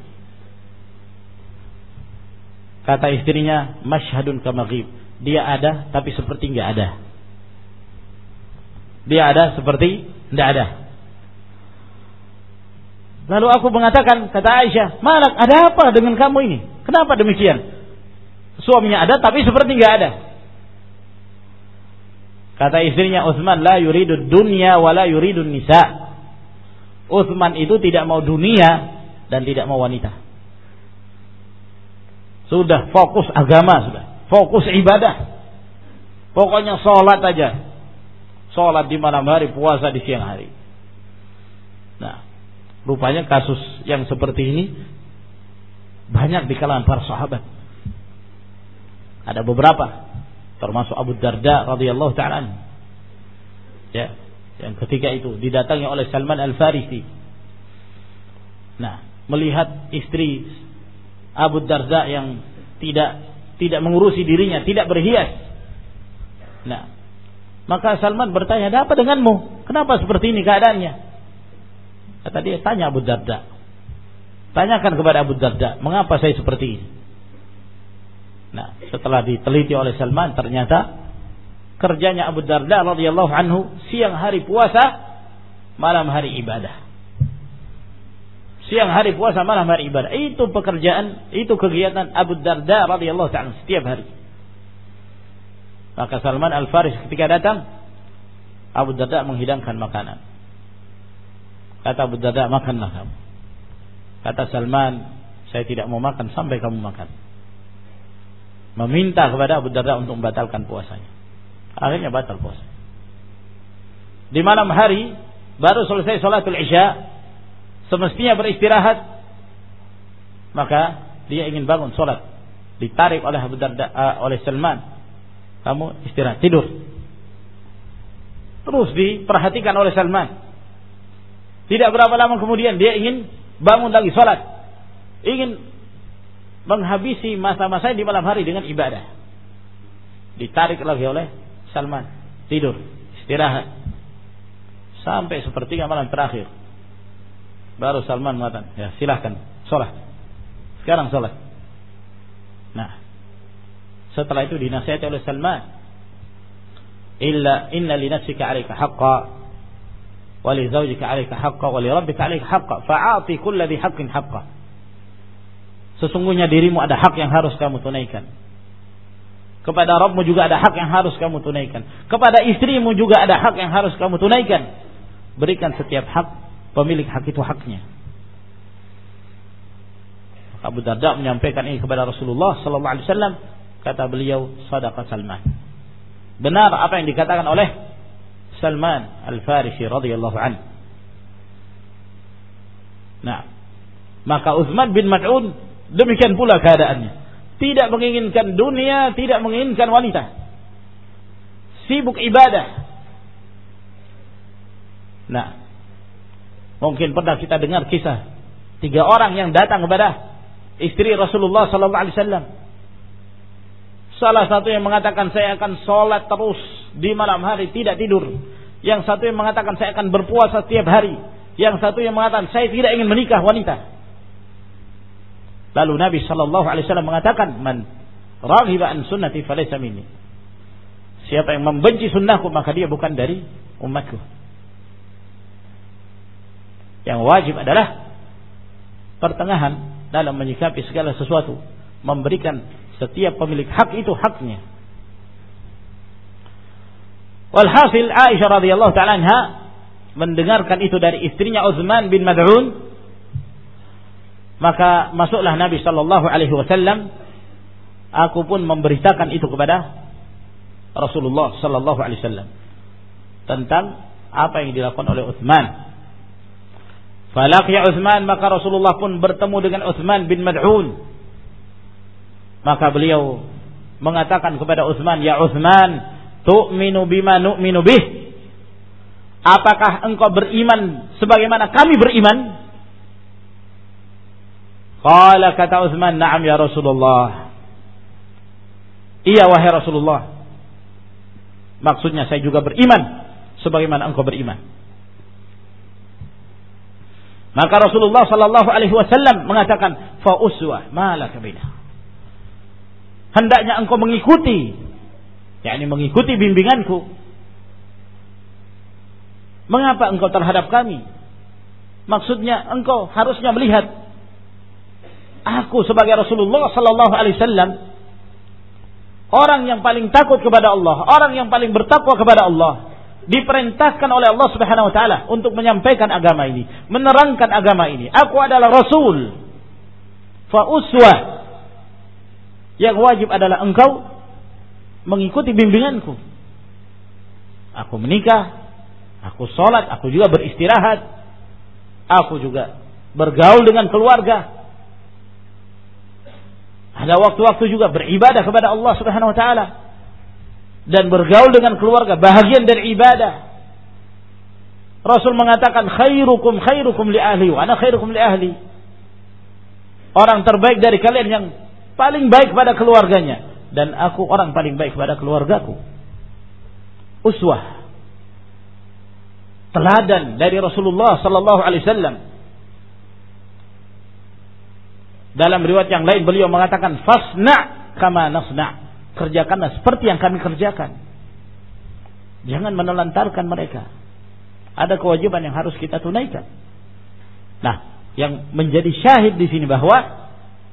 Speaker 1: Kata istrinya, masyhadun ka maghib. Dia ada tapi seperti enggak ada. Dia ada seperti enggak ada. Lalu aku mengatakan, kata Aisyah, malak, ada apa dengan kamu ini? Kenapa demikian? Suaminya ada tapi seperti enggak ada. Kata istrinya Utsman, la yuridu dunya wa la yuridu nisa. Utsman itu tidak mau dunia dan tidak mau wanita. Sudah fokus agama, sudah fokus ibadah. Pokoknya sholat aja. Sholat di malam hari, puasa di siang hari. Nah, rupanya kasus yang seperti ini banyak di kalangan para sahabat. Ada beberapa, termasuk Abu Darda radhiyallahu ta'ala, ya, yang ketika itu didatangi oleh Salman Al-Farisi. Nah, melihat istri Abu Darda yang tidak mengurusi dirinya, tidak berhias. Nah, maka Salman bertanya, ada apa denganmu? Kenapa seperti ini keadaannya? Kata dia, tanya Abu Darda. Tanyakan kepada Abu Darda, mengapa saya seperti ini? Nah, setelah diteliti oleh Salman, ternyata kerjanya Abu Darda radhiyallahu anhu siang hari puasa, malam hari ibadah. Siang hari puasa, malam hari ibadah. Itu pekerjaan, itu kegiatan Abu Darda radhiyallahu ta'ala setiap hari. Maka Salman Al-Faris ketika datang, Abu Darda menghidangkan makanan. Kata Abu Darda, makanlah kamu. Kata Salman, saya tidak mau makan sampai kamu makan. Meminta kepada Abu Darda untuk membatalkan puasanya. Akhirnya batal puasa. Di malam hari baru selesai salatul Isya, semestinya beristirahat, maka dia ingin bangun salat. Ditarik oleh Abu Darda, oleh Salman, kamu istirahat, tidur. Terus diperhatikan oleh Salman. Tidak berapa lama kemudian dia ingin bangun lagi salat, ingin menghabisi masa-masa di malam hari dengan ibadah. Ditarik lagi oleh Salman, tidur, istirahat, sampai sepertiga malam terakhir. Baru Salman mengatakan, ya silahkan sholat, sekarang sholat. Nah, setelah itu dinasihati oleh Salman, inna li nafsika 'alaika haqqan wa li zawjika 'alaika haqqan wa li rabbika 'alaika haqqan fa'ati kulli dhi haqqin haqqan. Sesungguhnya dirimu ada hak yang harus kamu tunaikan. Kepada Rabbmu juga ada hak yang harus kamu tunaikan. Kepada istrimu juga ada hak yang harus kamu tunaikan. Berikan setiap hak, pemilik hak itu haknya. Abu Darda menyampaikan ini kepada Rasulullah sallallahu alaihi wasallam. Kata beliau, sadaqa Salman. Benar apa yang dikatakan oleh Salman Al-Farisi radhiyallahu anhu. Nah, maka Utsman bin Mad'un demikian pula keadaannya. Tidak menginginkan dunia, tidak menginginkan wanita. Sibuk ibadah. Nah, mungkin pernah kita dengar kisah 3 orang yang datang kepada istri Rasulullah sallallahu alaihi wasallam. Salah satu yang mengatakan saya akan sholat terus di malam hari, tidak tidur. Yang satu yang mengatakan saya akan berpuasa setiap hari. Yang satu yang mengatakan saya tidak ingin menikah wanita. Lalu Nabi sallallahu alaihi wasallam mengatakan, "Man raghiba an sunnati falaysa minni." Siapa yang membenci sunnahku maka dia bukan dari umatku. Yang wajib adalah pertengahan dalam menyikapi segala sesuatu, memberikan setiap pemilik hak itu haknya. Walhasil Aisyah radhiyallahu taala anha mendengarkan itu dari istrinya Utsman bin Mad'un, maka masuklah Nabi sallallahu alaihi wasallam. Aku pun memberitakan itu kepada Rasulullah sallallahu alaihi wasallam tentang apa yang dilakukan oleh Utsman. Falaqiya Utsman, maka Rasulullah pun bertemu dengan Utsman bin Mad'un. Maka beliau mengatakan kepada Utsman, "Ya Utsman, tu'minu bima nu'minu bih?" Apakah engkau beriman sebagaimana kami beriman? Qala, kata Utsman, "Na'am ya Rasulullah." Iya wahai Rasulullah. Maksudnya saya juga beriman sebagaimana engkau beriman. Maka Rasulullah sallallahu alaihi wasallam mengatakan, "Fa uswah ma laka bina." Hendaknya engkau mengikuti, yakni mengikuti bimbinganku. Mengapa engkau terhadap kami? Maksudnya engkau harusnya melihat aku sebagai Rasulullah sallallahu alaihi wasallam, orang yang paling takut kepada Allah, orang yang paling bertakwa kepada Allah, diperintahkan oleh Allah Subhanahu wa taala untuk menyampaikan agama ini, menerangkan agama ini. Aku adalah rasul. Fa uswah. Yang wajib adalah engkau mengikuti bimbinganku. Aku menikah, aku sholat, aku juga beristirahat, aku juga bergaul dengan keluarga. Ada waktu-waktu juga beribadah kepada Allah Subhanahu wa taala. Dan bergaul dengan keluarga bahagian dari ibadah. Rasul mengatakan, khairukum li ahli wa ana khairukum li ahli. Orang terbaik dari kalian yang paling baik pada keluarganya, dan aku orang paling baik pada keluargaku. Uswah, teladan dari Rasulullah sallallahu alaihi wasallam. Dalam riwayat yang lain beliau mengatakan, fasna kama nasna. Kerjakanlah seperti yang kami kerjakan. Jangan menelantarkan mereka. Ada kewajiban yang harus kita tunaikan. Nah, yang menjadi syahid di sini bahwa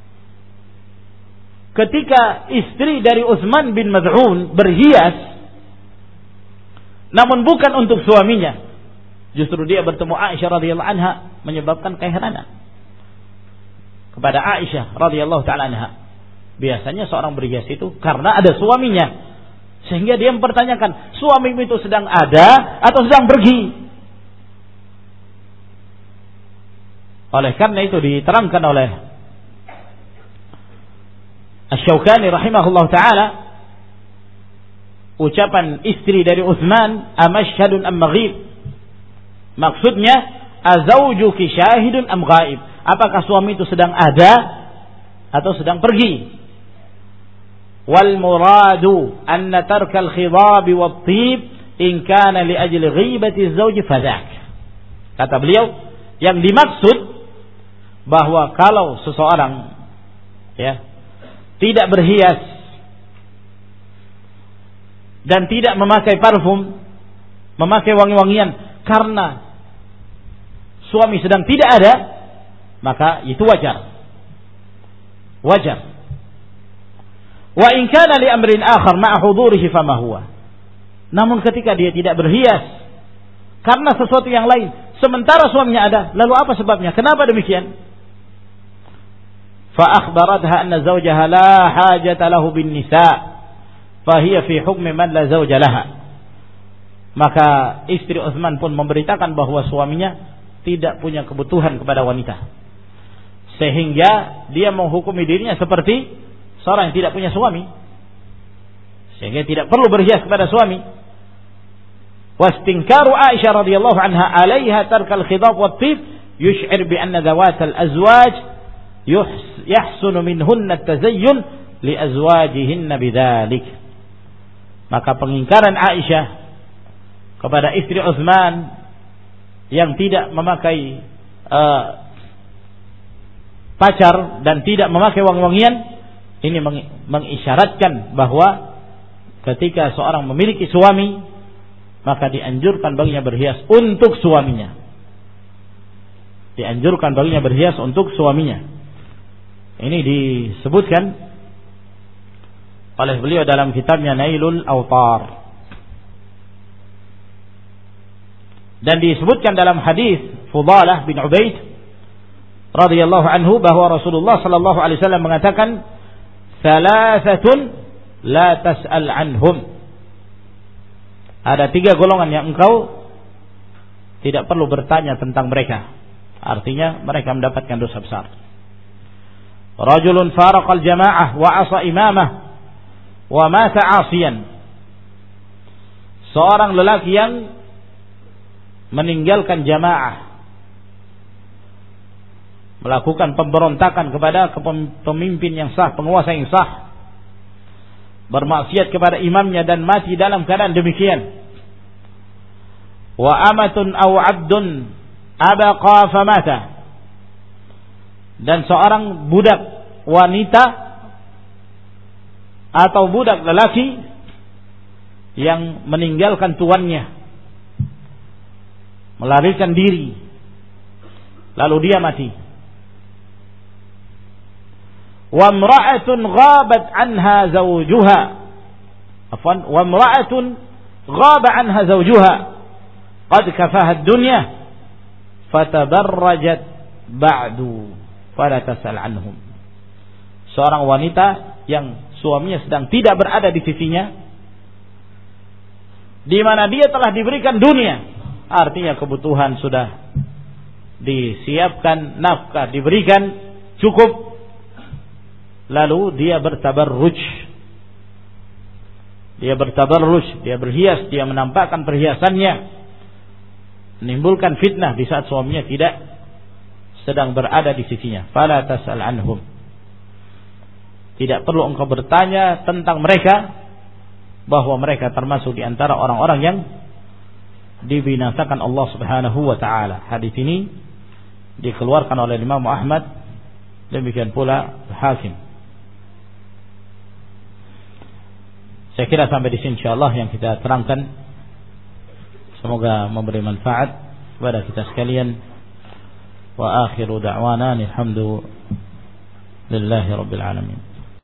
Speaker 1: ketika istri dari Utsman bin Mad'un berhias, namun bukan untuk suaminya, justru dia bertemu Aisyah radhiyallahu anha, menyebabkan keheranan kepada Aisyah radhiyallahu taala anha. Biasanya seorang berhias itu karena ada suaminya, sehingga dia mempertanyakan, suamimu itu sedang ada atau sedang pergi? Oleh karena itu diterangkan oleh Asy-Syaukani rahimahullah ta'ala, ucapan istri dari Utsman, amashhadun am maghib, maksudnya azaujuki syahidun am ghaib, apakah suami itu sedang ada atau sedang pergi. Wal muradu anna tarkal khidab wat tib in kana li ajli ghibati az-zawj fadhak. Kata beliau, yang dimaksud bahwa kalau seseorang tidak berhias dan tidak memakai parfum, memakai wangi-wangian karena suami sedang tidak ada, maka itu wajar. Wajar. Wa in kana li amrin akhar ma'a hudurihi fama huwa. Namun ketika dia tidak berhias karena sesuatu yang lain sementara suaminya ada, lalu apa sebabnya? Kenapa demikian? Fa akhbaratha anna zawjaha la hajata lahu bin nisa fa hiya fi hukmi man la zawja laha. Maka istri Utsman pun memberitakan bahwa suaminya tidak punya kebutuhan kepada wanita, sehingga dia menghukumi dirinya seperti seorang yang tidak punya suami, sehingga tidak perlu berhias kepada suami. Wastinkaru Aisyah radhiyallahu anha 'alaiha tarkal khidab wat tib yush'ir bi anna zawat al azwaj yahsunu minhunna at-tazayyun li azwajihinna bidzalik. Maka pengingkaran Aisyah kepada istri Utsman yang tidak memakai pacar dan tidak memakai wangi-wangian, ini mengisyaratkan bahwa ketika seorang memiliki suami, maka dianjurkan baginya berhias untuk suaminya. Dianjurkan baginya berhias untuk suaminya. Ini disebutkan oleh beliau dalam kitabnya Nailul Awtar. Dan disebutkan dalam hadis Fudalah bin Ubaid radhiyallahu anhu bahwa Rasulullah sallallahu alaihi wasallam mengatakan, "Salasatun la tas'al anhum." Ada 3 golongan yang engkau tidak perlu bertanya tentang mereka. Artinya mereka mendapatkan dosa besar. Rajulun faraqal jamaah wa asa imamah wa mata 'asiyan. Seorang lelaki yang meninggalkan jamaah, melakukan pemberontakan kepada pemimpin yang sah, penguasa yang sah, bermaksiat kepada imamnya dan mati dalam keadaan demikian. Wa amatun aw 'abdun abaqa famata. Dan seorang budak wanita atau budak lelaki yang meninggalkan tuannya, melarikan diri, lalu dia mati. Wa imra'atun ghabat anha zawjuha, afwan, wa imra'atun ghaba anha zawjuha qad kafaha ad-dunya fatabarrajat ba'du fala tas'al anhum. Seorang wanita yang suaminya sedang tidak berada di sisinya, di mana dia telah diberikan dunia, artinya kebutuhan sudah disiapkan, nafkah diberikan cukup, lalu dia bertabarruj, dia berhias, dia menampakkan perhiasannya, menimbulkan fitnah di saat suaminya tidak sedang berada di sisinya. Fala tas'al anhum. Tidak perlu engkau bertanya tentang mereka, bahwa mereka termasuk di antara orang-orang yang dibinasakan Allah Subhanahu wa taala. Hadis ini dikeluarkan oleh Imam Ahmad, demikian pula Hakim. Saya kira sampai di sini insyaallah yang kita terangkan, semoga memberi manfaat kepada kita sekalian. Wa akhiru da'wana alhamdulillahi rabbil alamin.